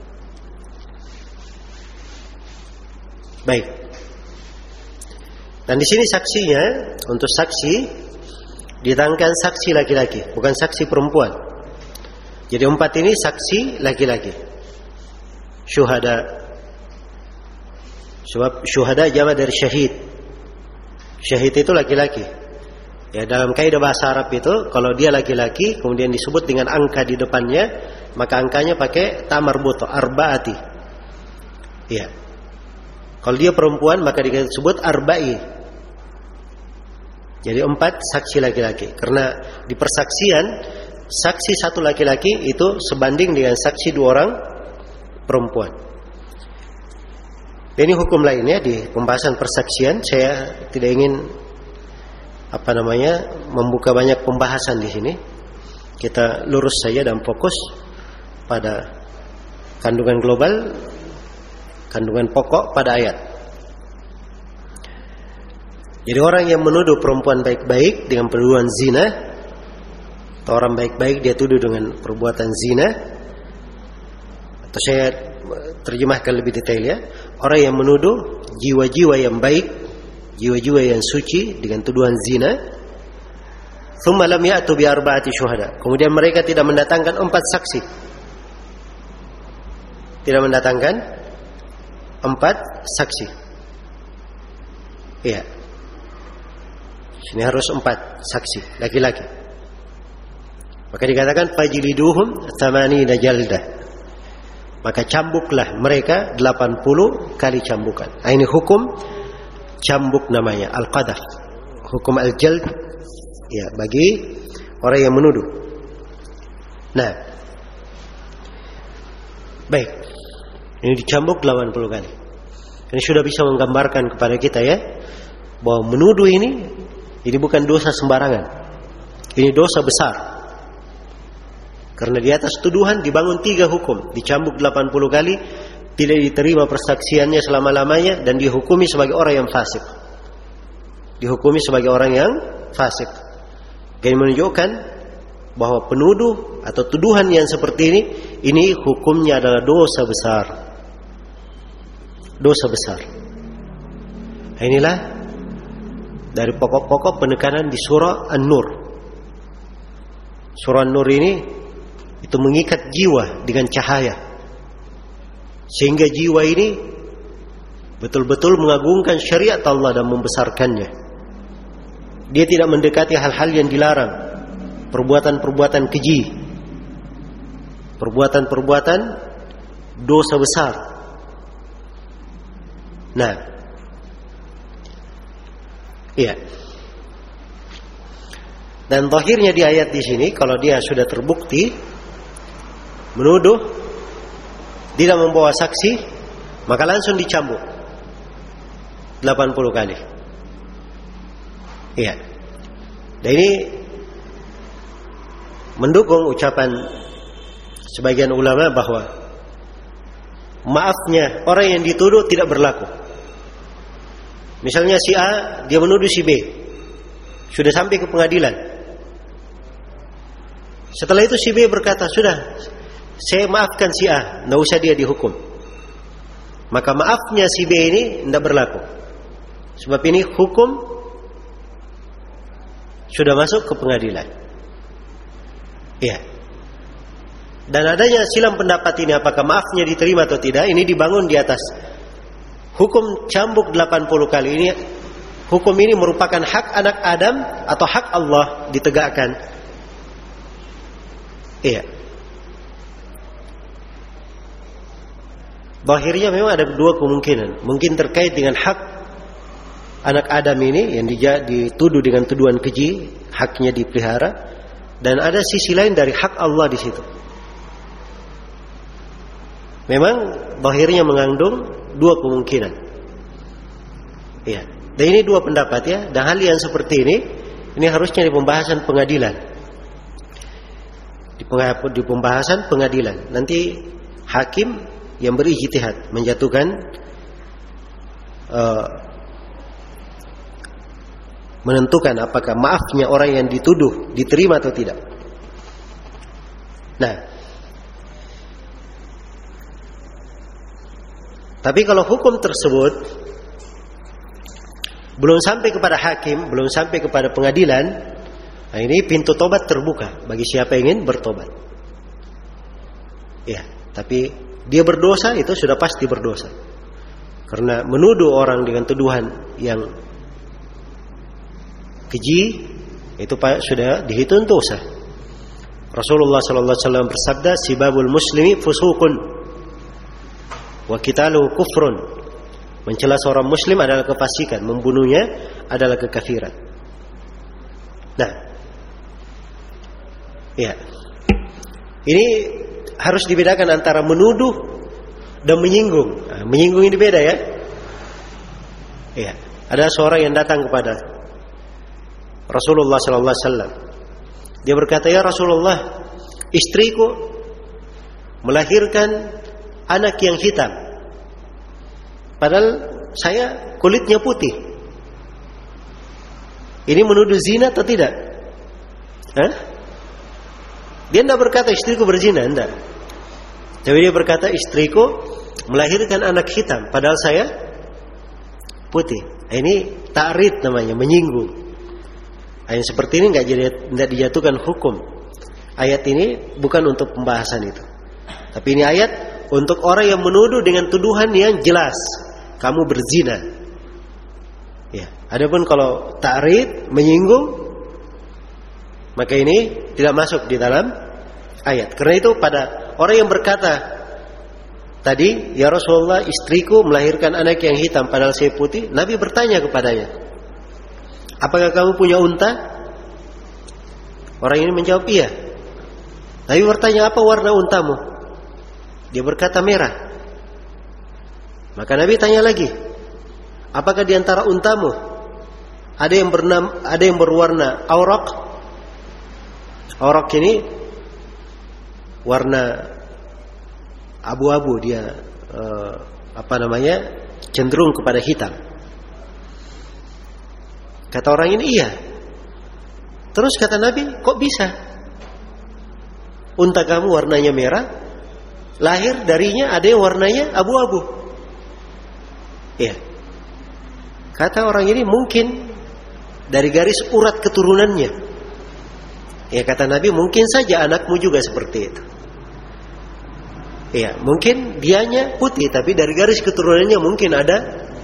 Baik. Dan di sini saksinya, untuk saksi ditangkan saksi laki-laki, bukan saksi perempuan. Jadi empat ini saksi laki-laki. Syuhada. Sebab syuhada jama dari syahid. Syahid itu laki-laki. Ya, dalam kaidah bahasa Arab itu, kalau dia laki-laki kemudian disebut dengan angka di depannya, maka angkanya pakai ta marbuto, arba'ati. Ya. Kalau dia perempuan maka disebut arba'i. Jadi empat saksi laki-laki. Karena di persaksian, saksi satu laki-laki itu sebanding dengan saksi dua orang perempuan. Ini hukum lainnya di pembahasan persaksian. Saya tidak ingin apa namanya membuka banyak pembahasan di sini. Kita lurus saja dan fokus pada kandungan global, kandungan pokok pada ayat. Jadi orang yang menuduh perempuan baik-baik dengan perbuatan zina, atau orang baik-baik dia tuduh dengan perbuatan zina, Atau saya terjemahkan lebih detail ya. Orang yang menuduh jiwa-jiwa yang baik, jiwa-jiwa yang suci dengan tuduhan zina, thumma lam ya'tu bi arba'ati syuhada. Kemudian mereka tidak mendatangkan empat saksi. Tidak mendatangkan empat saksi. Iya. Sini harus empat saksi laki-laki. Maka dikatakan fajliduhum thamanina jaldah. Maka cambuklah mereka delapan puluh kali cambukan. Nah, ini hukum cambuk namanya, al-qadhaf. Hukum al-jald ya bagi orang yang menuduh. Nah, baik. Ini dicambuk delapan puluh kali. Ini sudah bisa menggambarkan kepada kita ya bahwa menuduh ini ini bukan dosa sembarangan. Ini dosa besar. Karena di atas tuduhan dibangun tiga hukum. Dicambuk delapan puluh kali, tidak diterima persaksiannya selama-lamanya, dan dihukumi sebagai orang yang fasik. Dihukumi sebagai orang yang fasik. Ini menunjukkan bahwa penuduh atau tuduhan yang seperti ini, ini hukumnya adalah dosa besar. Dosa besar. Inilah dari pokok-pokok penekanan di surah An-Nur. Surah An-Nur ini itu mengikat jiwa dengan cahaya, sehingga jiwa ini betul-betul mengagungkan syariat Allah dan membesarkannya. Dia tidak mendekati hal-hal yang dilarang, perbuatan-perbuatan keji, perbuatan-perbuatan dosa besar. Nah, iya. Dan zahirnya di ayat di sini, kalau dia sudah terbukti menuduh, tidak membawa saksi, maka langsung dicambuk delapan puluh kali. Iya. Dan ini mendukung ucapan sebagian ulama bahwa maafnya orang yang dituduh tidak berlaku. Misalnya si A, dia menuduh si B, sudah sampai ke pengadilan. Setelah itu si B berkata, sudah, saya maafkan si A, tidak usah dia dihukum. Maka maafnya si B ini tidak berlaku. Sebab ini hukum sudah masuk ke pengadilan. Iya. Dan adanya silang pendapat ini, apakah maafnya diterima atau tidak, ini dibangun di atas hukum cambuk delapan puluh kali ini. Hukum ini merupakan hak anak Adam atau hak Allah ditegakkan. Iya. Zahirnya memang ada dua kemungkinan. Mungkin terkait dengan hak anak Adam ini yang dituduh dengan tuduhan keji, haknya dipelihara, dan ada sisi lain dari hak Allah di situ. Memang zahirnya mengandung dua kemungkinan. Iya. Dan ini dua pendapat ya. Dan hal yang seperti ini, ini harusnya di pembahasan pengadilan. Di pembahasan pengadilan. Nanti hakim yang berijtihad menjatuhkan uh, menentukan apakah maafnya orang yang dituduh diterima atau tidak. Nah, tapi kalau hukum tersebut belum sampai kepada hakim, belum sampai kepada pengadilan, nah ini pintu tobat terbuka bagi siapa yang ingin bertobat. Ya, tapi dia berdosa itu sudah pasti berdosa. Karena menuduh orang dengan tuduhan yang keji itu sudah dihitung dosa. Rasulullah sallallahu alaihi wasallam bersabda, "Sibabul muslimi fusuqun wa qitaluhu kufrun." Mencela seorang muslim adalah kefasikan, membunuhnya adalah kekafiran. Nah, ya. Ini harus dibedakan antara menuduh dan menyinggung. Nah, menyinggung ini beda ya. Ya, ada seorang yang datang kepada Rasulullah sallallahu alaihi wasallam. Dia berkata, "Ya Rasulullah, istriku melahirkan anak yang hitam. Padahal saya kulitnya putih. Ini menuduh zina atau tidak?" Hah? Dia tidak berkata istriku berzina, tidak. Tapi dia berkata, istriku melahirkan anak hitam, padahal saya putih. Ini ta'rid namanya, menyinggung. Ayat seperti ini nggak jadi tidak dijatuhkan hukum. Ayat ini bukan untuk pembahasan itu. Tapi ini ayat untuk orang yang menuduh dengan tuduhan yang jelas, kamu berzina. Ya, adapun kalau ta'rid, menyinggung, maka ini tidak masuk di dalam ayat. Karena itu pada orang yang berkata tadi, ya Rasulullah, istriku melahirkan anak yang hitam padahal saya putih, Nabi bertanya kepadanya, apakah kamu punya unta? Orang ini menjawab iya. Nabi bertanya, apa warna untamu? Dia berkata merah. Maka Nabi tanya lagi, apakah di antara untamu ada yang bernama, ada yang berwarna aurak? Aurak ini warna abu-abu, dia eh, apa namanya, cenderung kepada hitam. Kata orang ini iya. Terus kata Nabi, kok bisa unta kamu warnanya merah, lahir darinya ada yang warnanya abu-abu? Iya. Kata orang ini, mungkin dari garis urat keturunannya. Ya, kata Nabi, mungkin saja anakmu juga seperti itu. Ya, mungkin dianya putih, tapi dari garis keturunannya mungkin ada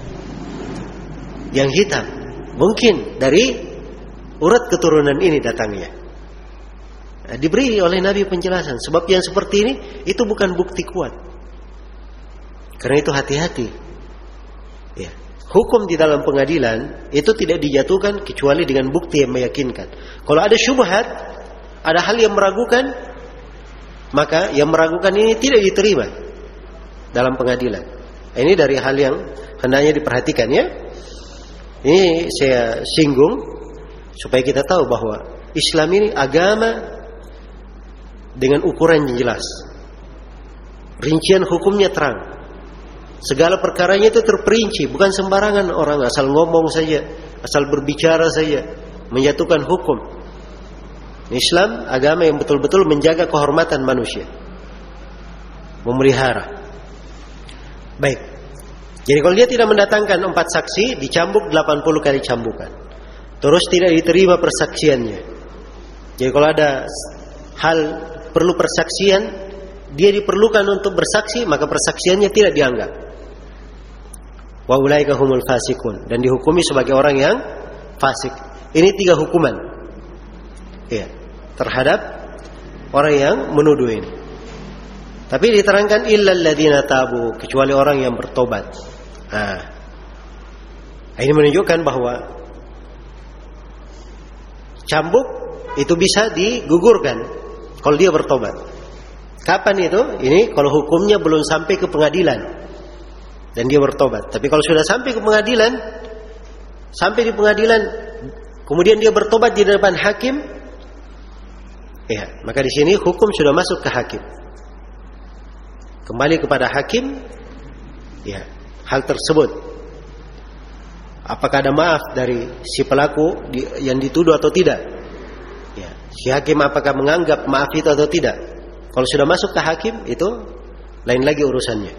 yang hitam. Mungkin dari urat keturunan ini datangnya. Nah, diberi oleh Nabi penjelasan. Sebab yang seperti ini itu bukan bukti kuat. Karena itu hati-hati. Ya, hukum di dalam pengadilan itu tidak dijatuhkan kecuali dengan bukti yang meyakinkan. Kalau ada syubhat, ada hal yang meragukan, maka yang meragukan ini tidak diterima dalam pengadilan. Ini dari hal yang hendaknya diperhatikan, ya. Ini saya singgung supaya kita tahu bahwa Islam ini agama dengan ukuran yang jelas. Rincian hukumnya terang. Segala perkaranya itu terperinci, bukan sembarangan orang asal ngomong saja, asal berbicara saja menjatuhkan hukum. Islam agama yang betul-betul menjaga kehormatan manusia, memelihara. Baik. Jadi kalau dia tidak mendatangkan empat saksi, dicambuk delapan puluh kali cambukan. Terus tidak diterima persaksiannya. Jadi kalau ada hal perlu persaksian, dia diperlukan untuk bersaksi, maka persaksiannya tidak dianggap. Wa ulaika humul fasikun, dan dihukumi sebagai orang yang fasik. Ini tiga hukuman. Ya, terhadap orang yang menuduh ini. Tapi diterangkan illal ladzina tabu, kecuali orang yang bertobat. Nah, ini menunjukkan bahwa cambuk itu bisa digugurkan kalau dia bertobat. Kapan itu? Ini kalau hukumnya belum sampai ke pengadilan dan dia bertobat. Tapi kalau sudah sampai ke pengadilan, sampai di pengadilan, kemudian dia bertobat di depan hakim, ya, maka di sini hukum sudah masuk ke hakim. Kembali kepada hakim, ya, hal tersebut. Apakah ada maaf dari si pelaku yang dituduh atau tidak? Ya, si hakim apakah menganggap maaf itu atau tidak? Kalau sudah masuk ke hakim, itu lain lagi urusannya.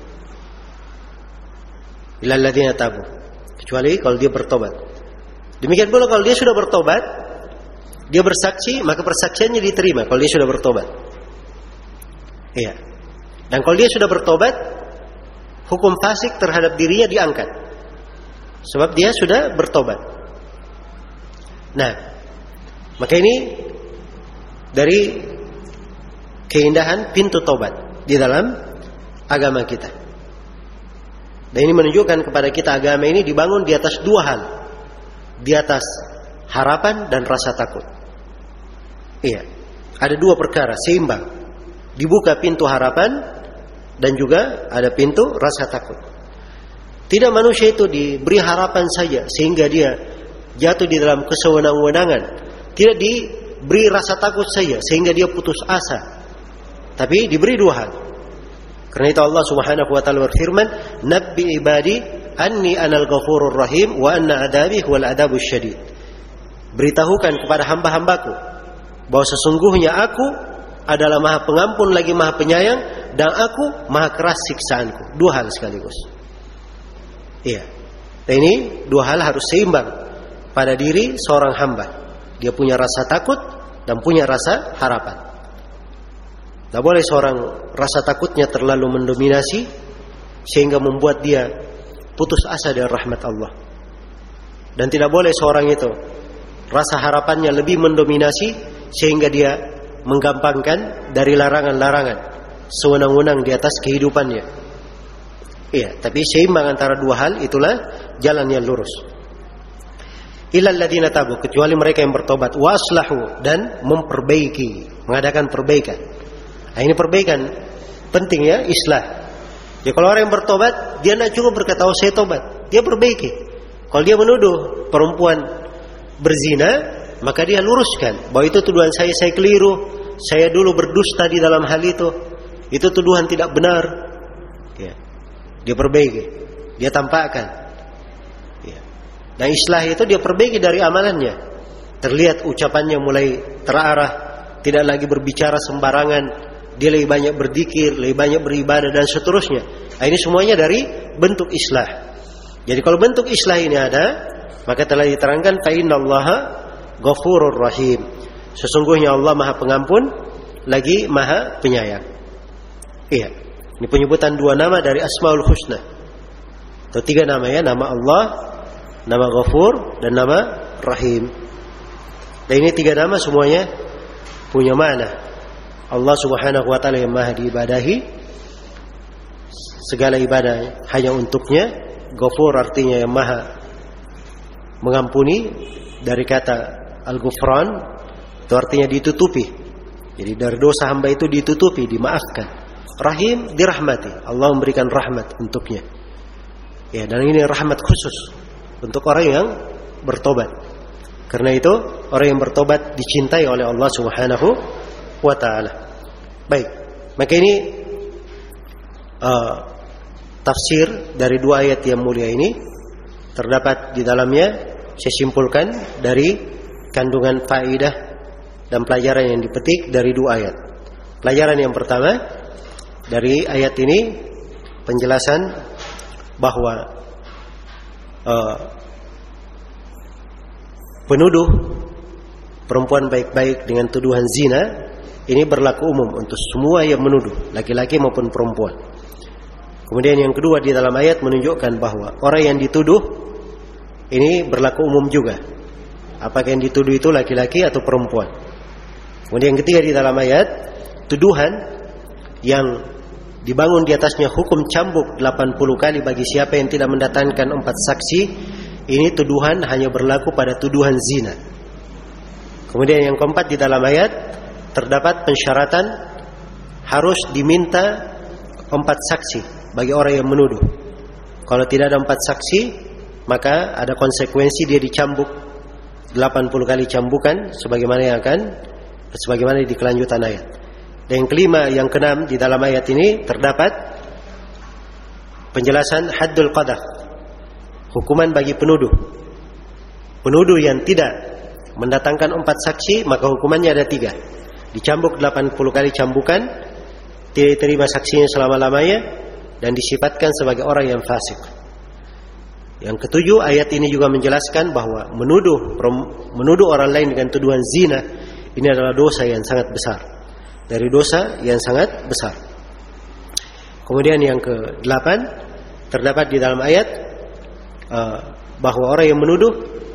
Illal ladzina tabu, kecuali kalau dia bertobat. Demikian pula kalau dia sudah bertobat, dia bersaksi, maka persaksiannya diterima kalau dia sudah bertobat. Iya. Dan kalau dia sudah bertobat, hukum fasik terhadap dirinya diangkat. Sebab dia sudah bertobat. Nah, maka ini dari keindahan pintu tobat di dalam agama kita. Dan ini menunjukkan kepada kita agama ini dibangun di atas dua hal. Di atas harapan dan rasa takut. Iya, ada dua perkara seimbang. Dibuka pintu harapan dan juga ada pintu rasa takut. Tidak manusia itu diberi harapan saja sehingga dia jatuh di dalam kesewenang-wenangan. Tidak diberi rasa takut saja sehingga dia putus asa. Tapi diberi dua hal. Karena itu Allah Subhanahu wa taala berfirman, "Nabbi ibadi anni anal ghafurur rahim wa anna adabi huwal adabus syadid." Beritahukan kepada hamba-hambaku bahwa sesungguhnya aku adalah Maha Pengampun lagi Maha Penyayang, dan aku maha keras siksaanku. Dua hal sekaligus. Iya. Dan ini dua hal harus seimbang pada diri seorang hamba. Dia punya rasa takut dan punya rasa harapan. Tidak boleh seorang rasa takutnya terlalu mendominasi sehingga membuat dia putus asa dari rahmat Allah. Dan tidak boleh seorang itu rasa harapannya lebih mendominasi sehingga dia menggampangkan dari larangan-larangan sewenang-wenang di atas kehidupannya. Iya, tapi seimbang antara dua hal itulah jalan yang lurus. Illal ladzina tabu, kecuali mereka yang bertobat, wa aslahu, dan memperbaiki, mengadakan perbaikan. Nah, ini perbaikan penting ya, islah. Ya kalau orang yang bertobat, dia tidak cukup berkata oh saya tobat, dia perbaiki. Kalau dia menuduh perempuan berzina, maka dia luruskan bahwa itu tuduhan saya, saya keliru, saya dulu berdusta di dalam hal itu, itu tuduhan tidak benar. Ya. Dia perbaiki, dia tampakkan. Ya. Nah islah itu dia perbaiki dari amalannya. Terlihat ucapannya mulai terarah, tidak lagi berbicara sembarangan, dia lebih banyak berzikir, lebih banyak beribadah dan seterusnya. Nah, ini semuanya dari bentuk islah. Jadi kalau bentuk islah ini ada, maka telah diterangkan fa innallaha ghafurur rahim. Sesungguhnya Allah Maha Pengampun lagi Maha Penyayang. Iya. Ini penyebutan dua nama dari Asmaul Husna. Atau tiga nama ya, nama Allah, nama Ghafur dan nama Rahim. Dan ini tiga nama semuanya punya makna. Allah Subhanahu wa taala yang Maha diibadahi, segala ibadah hanya untuknya. Ghafur artinya yang Maha mengampuni, dari kata Al-Ghufran itu artinya ditutupi. Jadi dari dosa hamba itu ditutupi, dimaafkan. Rahim, dirahmati. Allah memberikan rahmat untuknya. Ya, dan ini rahmat khusus untuk orang yang bertobat. Karena itu orang yang bertobat dicintai oleh Allah Subhanahu wa taala. Baik, maka ini uh, tafsir dari dua ayat yang mulia ini. Terdapat di dalamnya, saya simpulkan dari kandungan faedah dan pelajaran yang dipetik dari dua ayat. Pelajaran yang pertama dari ayat ini, penjelasan bahwa uh, penuduh perempuan baik-baik dengan tuduhan zina ini berlaku umum untuk semua yang menuduh, laki-laki maupun perempuan. Kemudian yang kedua di dalam ayat menunjukkan bahwa orang yang dituduh ini berlaku umum juga, apakah yang dituduh itu laki-laki atau perempuan. Kemudian yang ketiga di dalam ayat, tuduhan yang dibangun di atasnya hukum cambuk delapan puluh kali bagi siapa yang tidak mendatangkan empat saksi. Ini tuduhan hanya berlaku pada tuduhan zina. Kemudian yang keempat di dalam ayat terdapat pensyaratan harus diminta empat saksi bagi orang yang menuduh. Kalau tidak ada empat saksi, maka ada konsekuensi, dia dicambuk delapan puluh kali cambukan sebagaimana yang akan sebagaimana di kelanjutan ayat. Dan yang kelima, yang keenam di dalam ayat ini terdapat penjelasan haddul qadhaf, hukuman bagi penuduh. Penuduh yang tidak mendatangkan empat saksi, maka hukumannya ada tiga. Dicambuk delapan puluh kali cambukan, tidak diterima saksinya selama-lamanya, dan disifatkan sebagai orang yang fasik. Yang ketujuh, ayat ini juga menjelaskan bahwa menuduh menuduh orang lain dengan tuduhan zina ini adalah dosa yang sangat besar. Dari dosa yang sangat besar. Kemudian yang kedelapan, terdapat di dalam ayat uh, bahwa orang yang menuduh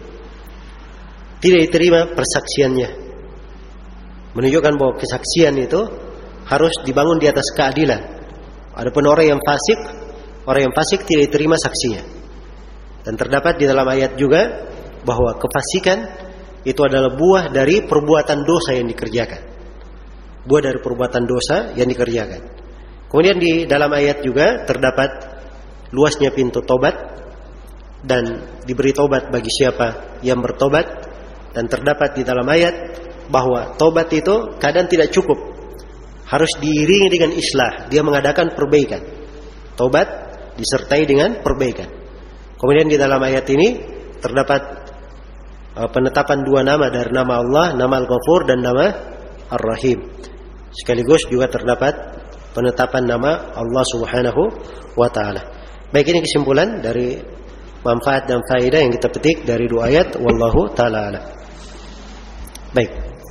tidak diterima persaksiannya. Menunjukkan bahwa kesaksian itu harus dibangun di atas keadilan. Adapun orang yang fasik, orang yang fasik tidak diterima saksinya. Dan terdapat di dalam ayat juga bahwa kefasikan itu adalah buah dari perbuatan dosa yang dikerjakan. Buah dari perbuatan dosa yang dikerjakan. Kemudian di dalam ayat juga terdapat luasnya pintu tobat dan diberi tobat bagi siapa yang bertobat. Dan terdapat di dalam ayat bahwa tobat itu kadang tidak cukup, harus diiringi dengan islah, dia mengadakan perbaikan. Tobat disertai dengan perbaikan. Kemudian di dalam ayat ini terdapat uh, penetapan dua nama dari nama Allah, nama Al-Ghafur dan nama Ar-Rahim. Sekaligus juga terdapat penetapan nama Allah Subhanahu wa taala. Baik, ini kesimpulan dari manfaat dan faedah yang kita petik dari dua ayat, wallahu taala a'lam. Baik.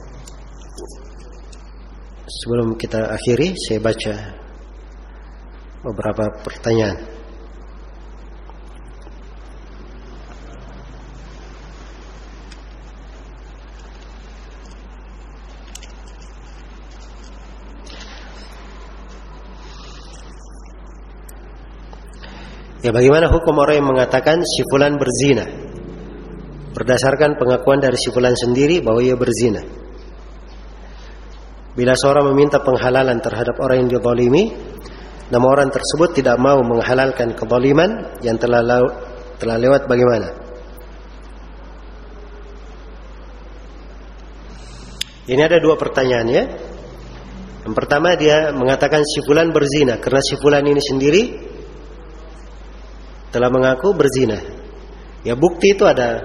Sebelum kita akhiri, saya baca beberapa pertanyaan. Ya, bagaimana hukum orang yang mengatakan si fulan berzina berdasarkan pengakuan dari si fulan sendiri bahwa ia berzina? Bila seorang meminta penghalalan terhadap orang yang dizalimi, namun orang tersebut tidak mau menghalalkan kezaliman yang telah law- telah lewat, bagaimana? Ini ada dua pertanyaan ya. Yang pertama, dia mengatakan si fulan berzina karena si fulan ini sendiri telah mengaku berzina. Ya, bukti itu ada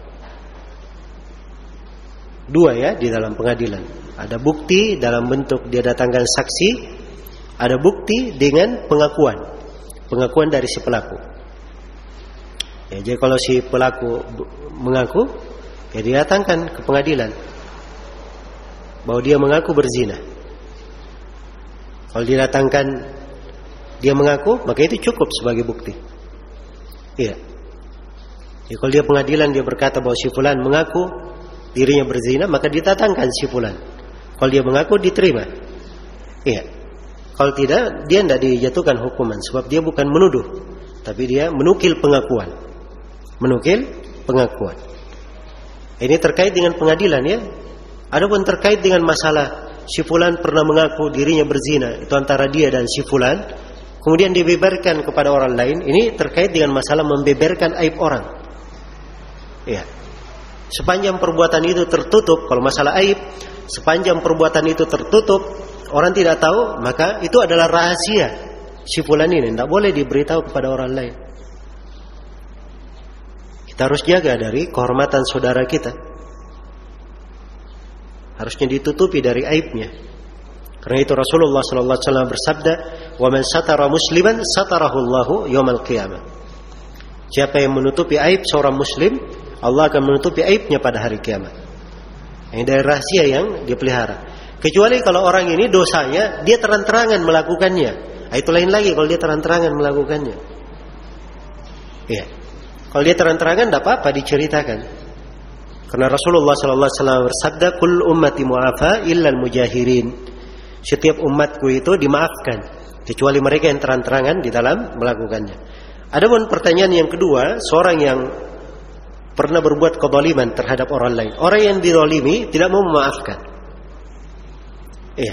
dua ya di dalam pengadilan. Ada bukti dalam bentuk dia datangkan saksi, ada bukti dengan pengakuan, pengakuan dari si pelaku. Ya, jadi kalau si pelaku mengaku, ya dia datangkan ke pengadilan bahwa dia mengaku berzina. Kalau dia datangkan dia mengaku, maka itu cukup sebagai bukti. Iya. Ya, kalau dia pengadilan dia berkata bahwa si fulan mengaku dirinya berzina, maka didatangkan si fulan. Kalau dia mengaku diterima. Iya. Kalau tidak, dia tidak dijatuhkan hukuman sebab dia bukan menuduh, tapi dia menukil pengakuan. Menukil pengakuan. Ini terkait dengan pengadilan ya. Adapun terkait dengan masalah si fulan pernah mengaku dirinya berzina, itu antara dia dan si fulan, kemudian dibeberkan kepada orang lain, ini terkait dengan masalah membeberkan aib orang. Ya. Sepanjang perbuatan itu tertutup, kalau masalah aib, sepanjang perbuatan itu tertutup, orang tidak tahu, maka itu adalah rahasia si fulan ini, tidak boleh diberitahu kepada orang lain. Kita harus jaga dari kehormatan saudara kita. Harusnya ditutupi dari aibnya. Karena itu Rasulullah sallallahu alaihi wasallam bersabda, "Wa man satara musliman satarahu Allahu yaumil qiyamah." Siapa yang menutupi aib seorang muslim, Allah akan menutupi aibnya pada hari kiamat. Ini dari rahasia yang dipelihara. Kecuali kalau orang ini dosanya dia terang-terangan melakukannya. Itu lain lagi kalau dia terang-terangan melakukannya. Iya. Kalau dia terang-terangan tidak apa-apa diceritakan. Karena Rasulullah sallallahu alaihi wasallam bersabda, "Kull ummati mu'afa illa al-mujahirin." Setiap umatku itu dimaafkan kecuali mereka yang terang-terangan di dalam melakukannya. Adapun pertanyaan yang kedua, seorang yang pernah berbuat kezaliman terhadap orang lain, orang yang dizalimi tidak mau memaafkan. Iya.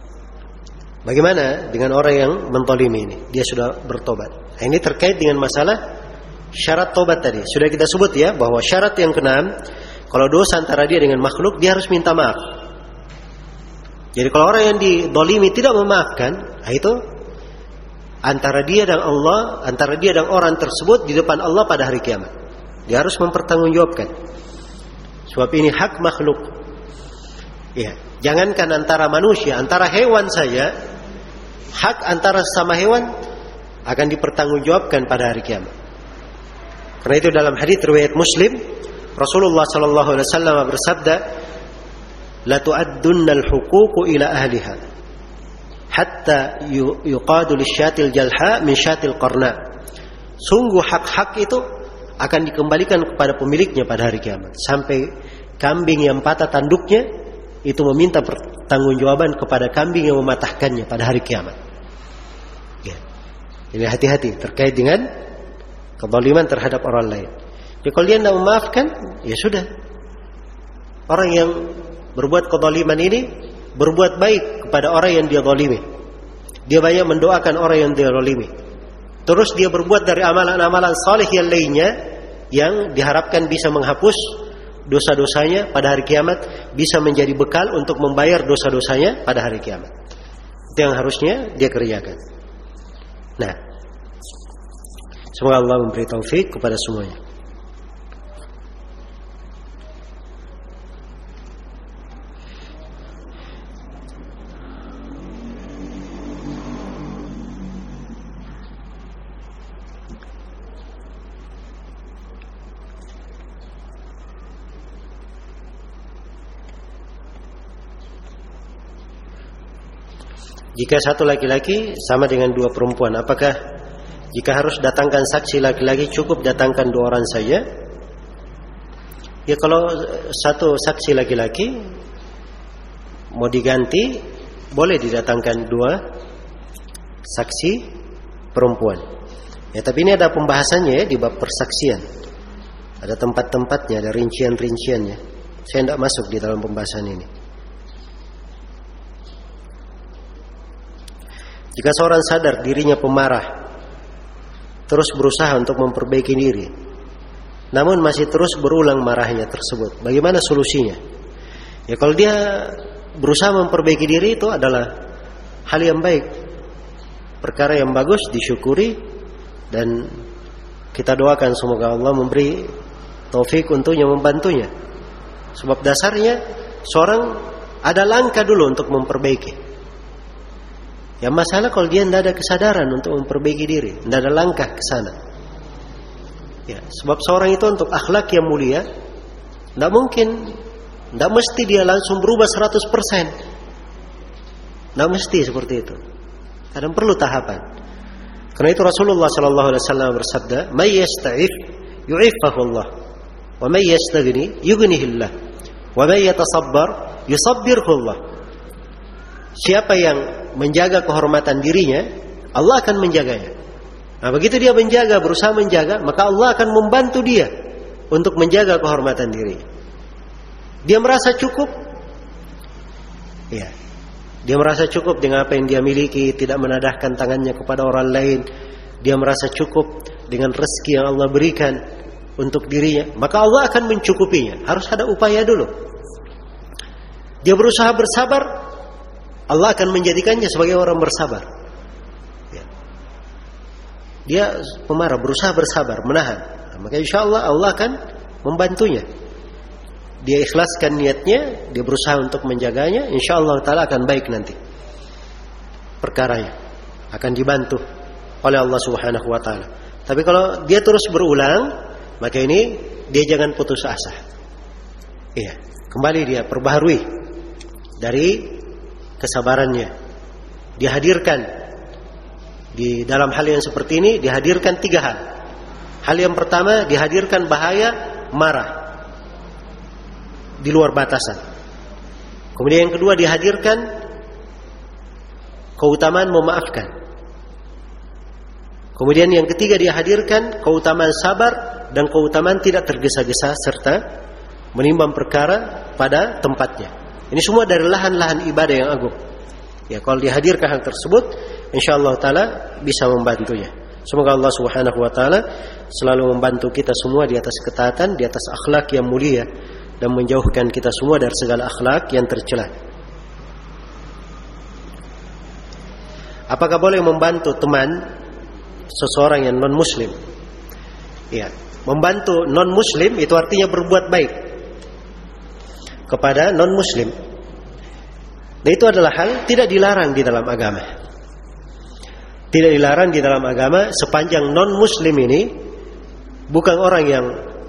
Bagaimana dengan orang yang menzalimi ini? Dia sudah bertobat. Nah, ini terkait dengan masalah syarat tobat tadi. Sudah kita sebut ya bahwa syarat yang keenam, kalau dosa antara dia dengan makhluk, dia harus minta maaf. Jadi kalau orang yang dizalimi tidak memaafkan, nah itu antara dia dan Allah, antara dia dan orang tersebut di depan Allah pada hari kiamat. Dia harus mempertanggungjawabkan. Sebab ini hak makhluk. Ya, jangankan antara manusia, antara hewan saja, hak antara sama hewan akan dipertanggungjawabkan pada hari kiamat. Karena itu dalam hadis riwayat Muslim, Rasulullah sallallahu alaihi wasallam bersabda, "La tu'addunna al-huquq ila ahliha hatta yuqadu lisyatil jalha min syatil qarna." Sungguh hak-hak itu akan dikembalikan kepada pemiliknya pada hari kiamat, sampai kambing yang patah tanduknya itu meminta pertanggungjawaban kepada kambing yang mematahkannya pada hari kiamat. Ya. Jadi hati-hati terkait dengan kezaliman terhadap orang lain. Jadi kalau dia tidak memaafkan, ya sudah. Orang yang berbuat kezaliman ini berbuat baik kepada orang yang dia zalimi. Dia banyak mendoakan orang yang dia zalimi. Terus dia berbuat dari amalan-amalan saleh yang lainnya yang diharapkan bisa menghapus dosa-dosanya pada hari kiamat, bisa menjadi bekal untuk membayar dosa-dosanya pada hari kiamat. Itu yang harusnya dia kerjakan. Nah, semoga Allah memberi taufik kepada semuanya. Jika satu laki-laki sama dengan dua perempuan, apakah jika harus datangkan saksi laki-laki cukup datangkan dua orang saja? Ya, kalau satu saksi laki-laki mau diganti, boleh didatangkan dua saksi perempuan. Ya, tapi ini ada pembahasannya ya di bab persaksian. Ada tempat-tempatnya, ada rincian-rinciannya. Saya tidak masuk di dalam pembahasan ini. Jika seorang sadar dirinya pemarah, terus berusaha untuk memperbaiki diri, namun masih terus berulang marahnya tersebut, bagaimana solusinya? Ya, kalau dia berusaha memperbaiki diri itu adalah hal yang baik, perkara yang bagus, disyukuri, dan kita doakan semoga Allah memberi taufik untuknya, membantunya. Sebab dasarnya seorang ada langkah dulu untuk memperbaiki. Yang masalah kalau dia tidak ada kesadaran untuk memperbaiki diri, tidak ada langkah ke sana. Ya, sebab seorang itu untuk akhlak yang mulia, tidak mungkin, tidak mesti dia langsung berubah seratus persen. Tidak mesti seperti itu. Kadang perlu tahapan. Karena itu Rasulullah sallallahu alaihi wasallam bersabda, "May yasta'if yu'iffahu Allah, wa may yastaghni yughnihillah, wa may yatasabbar yusabbirhu Allah." Siapa yang menjaga kehormatan dirinya, Allah akan menjaganya. Nah, begitu dia menjaga, berusaha menjaga, maka Allah akan membantu dia untuk menjaga kehormatan diri. Dia merasa cukup, ya, dia merasa cukup dengan apa yang dia miliki, tidak menadahkan tangannya kepada orang lain. Dia merasa cukup dengan rezeki yang Allah berikan untuk dirinya, maka Allah akan mencukupinya. Harus ada upaya dulu. Dia berusaha bersabar, Allah akan menjadikannya sebagai orang bersabar. Ya. Dia pemarah, berusaha bersabar, menahan. Nah, maka insya Allah Allah akan membantunya. Dia ikhlaskan niatnya, dia berusaha untuk menjaganya, insya Allah Ta'ala akan baik nanti perkaranya, akan dibantu oleh Allah Subhanahu Wa Ta'ala. Tapi kalau dia terus berulang, maka ini dia jangan putus asa. Iya, kembali dia perbaharui dari kesabarannya. Dihadirkan di dalam hal yang seperti ini, dihadirkan tiga hal. Hal yang pertama, dihadirkan bahaya marah di luar batasan. Kemudian yang kedua, dihadirkan keutamaan memaafkan. Kemudian yang ketiga, dihadirkan keutamaan sabar dan keutamaan tidak tergesa-gesa serta menimbang perkara pada tempatnya. Ini semua dari lahan-lahan ibadah yang agung. Ya, kalau dihadirkan hal tersebut, insyaallah Ta'ala bisa membantunya. Semoga Allah Subhanahu Wa Ta'ala selalu membantu kita semua di atas ketaatan, di atas akhlak yang mulia, dan menjauhkan kita semua dari segala akhlak yang tercela. Apakah boleh membantu teman seseorang yang non-muslim? Ya, membantu non-muslim itu artinya berbuat baik kepada non-muslim. Dan itu adalah hal tidak dilarang di dalam agama. Tidak dilarang di dalam agama sepanjang non-muslim ini bukan orang yang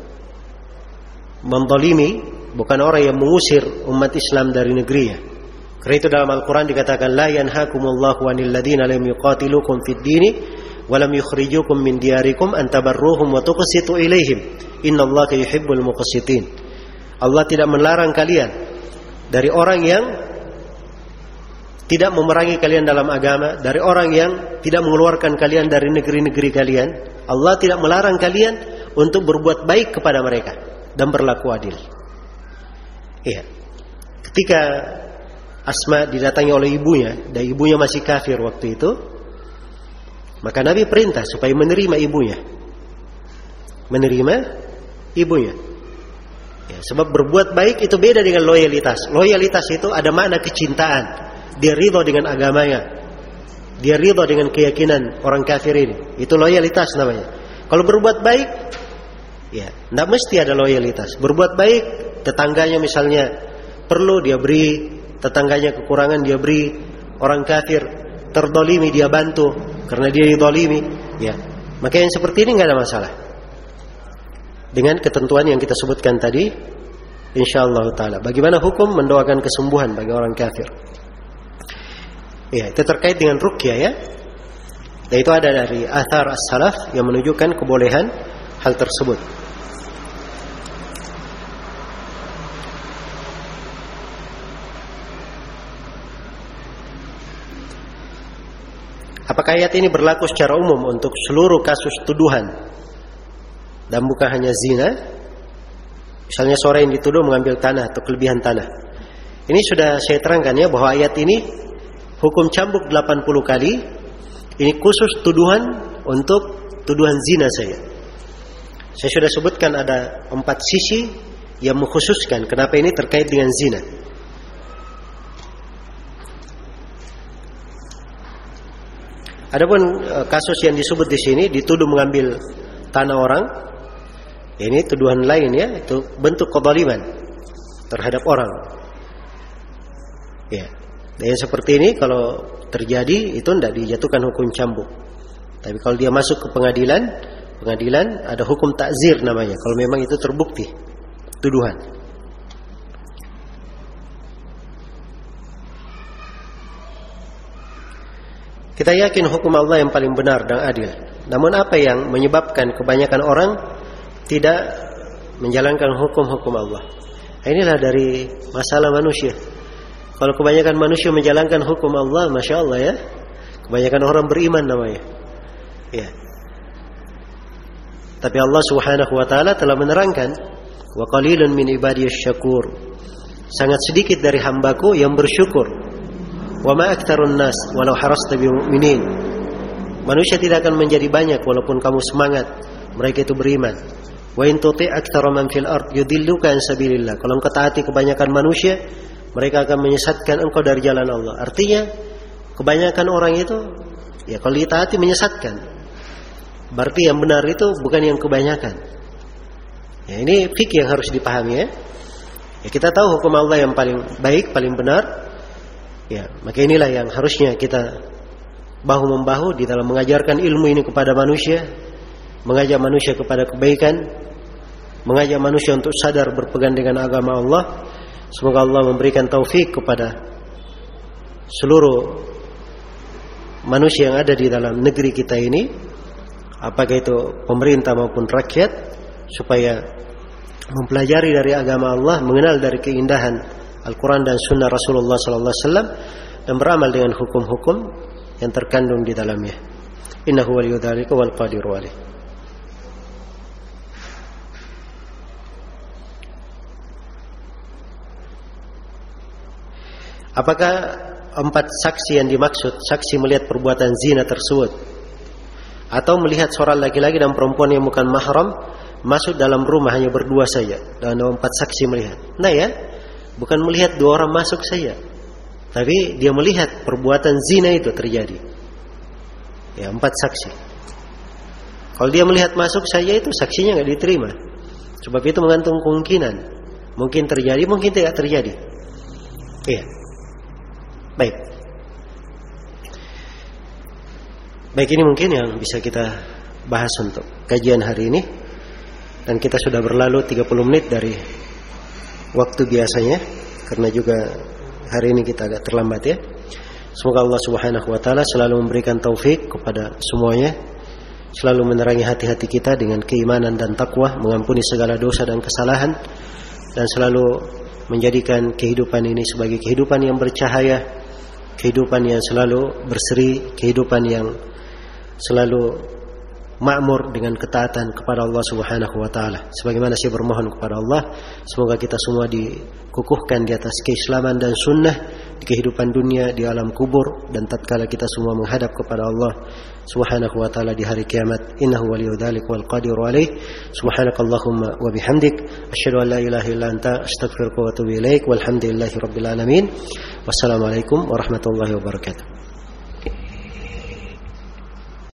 menzalimi, bukan orang yang mengusir umat Islam dari negerinya. Karena itu dalam Al-Quran dikatakan, la yanhakumullahu anil ladina lam yuqatilukum fid dini wa lam yukhrijukum min diyarikum an tabarruhum wa tuqsitu ilaihim innallaha yuhibbul muqsitin. Allah tidak melarang kalian dari orang yang tidak memerangi kalian dalam agama, dari orang yang tidak mengeluarkan kalian dari negeri-negeri kalian. Allah tidak melarang kalian untuk berbuat baik kepada mereka dan berlaku adil. Iya. Ketika Asma didatangi oleh ibunya, dan ibunya masih kafir waktu itu, maka Nabi perintah supaya menerima ibunya. Menerima ibunya. Ya, sebab berbuat baik itu beda dengan loyalitas. Loyalitas itu ada makna kecintaan. Dia ridha dengan agamanya, dia ridha dengan keyakinan orang kafir ini. Itu loyalitas namanya. Kalau berbuat baik, ya, tidak mesti ada loyalitas. Berbuat baik, tetangganya misalnya perlu dia beri, tetangganya kekurangan dia beri, orang kafir terdolimi dia bantu karena dia didolimi. Ya, maka yang seperti ini nggak ada masalah. Dengan ketentuan yang kita sebutkan tadi, insyaallah Ta'ala. Bagaimana hukum mendoakan kesembuhan bagi orang kafir? Ya, itu terkait dengan ruqyah ya. Dan itu ada dari athar as-salaf yang menunjukkan kebolehan hal tersebut. Apakah ayat ini berlaku secara umum untuk seluruh kasus tuduhan dan bukan hanya zina? Misalnya seorang yang dituduh mengambil tanah atau kelebihan tanah. Ini sudah saya terangkan ya, bahwa ayat ini hukum cambuk delapan puluh kali. Ini khusus tuduhan untuk tuduhan zina saya. Saya sudah sebutkan ada empat sisi yang mengkhususkan kenapa ini terkait dengan zina. Adapun kasus yang disebut di sini, dituduh mengambil tanah orang, ini tuduhan lain ya, itu bentuk kezaliman terhadap orang. Ya, dan yang seperti ini kalau terjadi itu tidak dijatuhkan hukum cambuk. Tapi kalau dia masuk ke pengadilan, pengadilan ada hukum takzir namanya. Kalau memang itu terbukti tuduhan. Kita yakin hukum Allah yang paling benar dan adil. Namun apa yang menyebabkan kebanyakan orang tidak menjalankan hukum-hukum Allah? Inilah dari masalah manusia. Kalau kebanyakan manusia menjalankan hukum Allah, Masya Allah ya, kebanyakan orang beriman namanya. Ya. Tapi Allah Subhanahu Wa Taala telah menerangkan, wa qalilun min ibadiyasy syakur. Sangat sedikit dari hambaku yang bersyukur. Wa ma aktsarun nas walau harasta bimu'minin. Manusia tidak akan menjadi banyak walaupun kamu semangat mereka itu beriman. Wa in tuti' aktsara man fil ard yudilluka an sabilillah. Kalau engkau taati kebanyakan manusia, mereka akan menyesatkan engkau dari jalan Allah. Artinya kebanyakan orang itu ya kalau ditaati menyesatkan. Berarti yang benar itu bukan yang kebanyakan. Ya, ini fikih yang harus dipahami ya. Ya, kita tahu hukum Allah yang paling baik, paling benar. Ya, maka inilah yang harusnya kita bahu-membahu di dalam mengajarkan ilmu ini kepada manusia, mengajak manusia kepada kebaikan, mengajak manusia untuk sadar berpegang dengan agama Allah. Semoga Allah memberikan taufik kepada seluruh manusia yang ada di dalam negeri kita ini, apakah itu pemerintah maupun rakyat, supaya mempelajari dari agama Allah, mengenal dari keindahan Al-Quran dan Sunnah Rasulullah Sallallahu Alaihi Wasallam, dan beramal dengan hukum-hukum yang terkandung di dalamnya. Innahu waliyyu dzalika wal qadiru alaih. Apakah empat saksi yang dimaksud saksi melihat perbuatan zina tersebut, atau melihat seorang laki-laki dan perempuan yang bukan mahram masuk dalam rumah hanya berdua saja dan ada empat saksi melihat? Nah ya, bukan melihat dua orang masuk saja, tapi dia melihat perbuatan zina itu terjadi. Ya, empat saksi. Kalau dia melihat masuk saja itu saksinya nggak diterima. Sebab itu menggantung kemungkinan. Mungkin terjadi, mungkin tidak terjadi. Iya. Baik. Baik, ini mungkin yang bisa kita bahas untuk kajian hari ini. Dan kita sudah berlalu tiga puluh menit dari waktu biasanya, karena juga hari ini kita agak terlambat ya. Semoga Allah Subhanahu Wa Taala selalu memberikan taufik kepada semuanya, selalu menerangi hati-hati kita dengan keimanan dan takwa, mengampuni segala dosa dan kesalahan, dan selalu menjadikan kehidupan ini sebagai kehidupan yang bercahaya, kehidupan yang selalu berseri, kehidupan yang selalu makmur dengan ketaatan kepada Allah Subhanahu Wa Taala. Sebagaimana saya bermohon kepada Allah, semoga kita semua dikukuhkan di atas keislaman dan sunnah di kehidupan dunia, di alam kubur, dan tatkala kita semua menghadap kepada Allah Subhanahu Wa Taala di hari kiamat. Innahu waliyyu dzalika wal qadiru alaih. Subhanakallahumma wa bihamdik, asyhadu an la ilaha illa anta, astaghfiruka wa atubu ilaik. Walhamdulillahi rabbil alamin. Wassalamualaikum warahmatullahi wabarakatuh.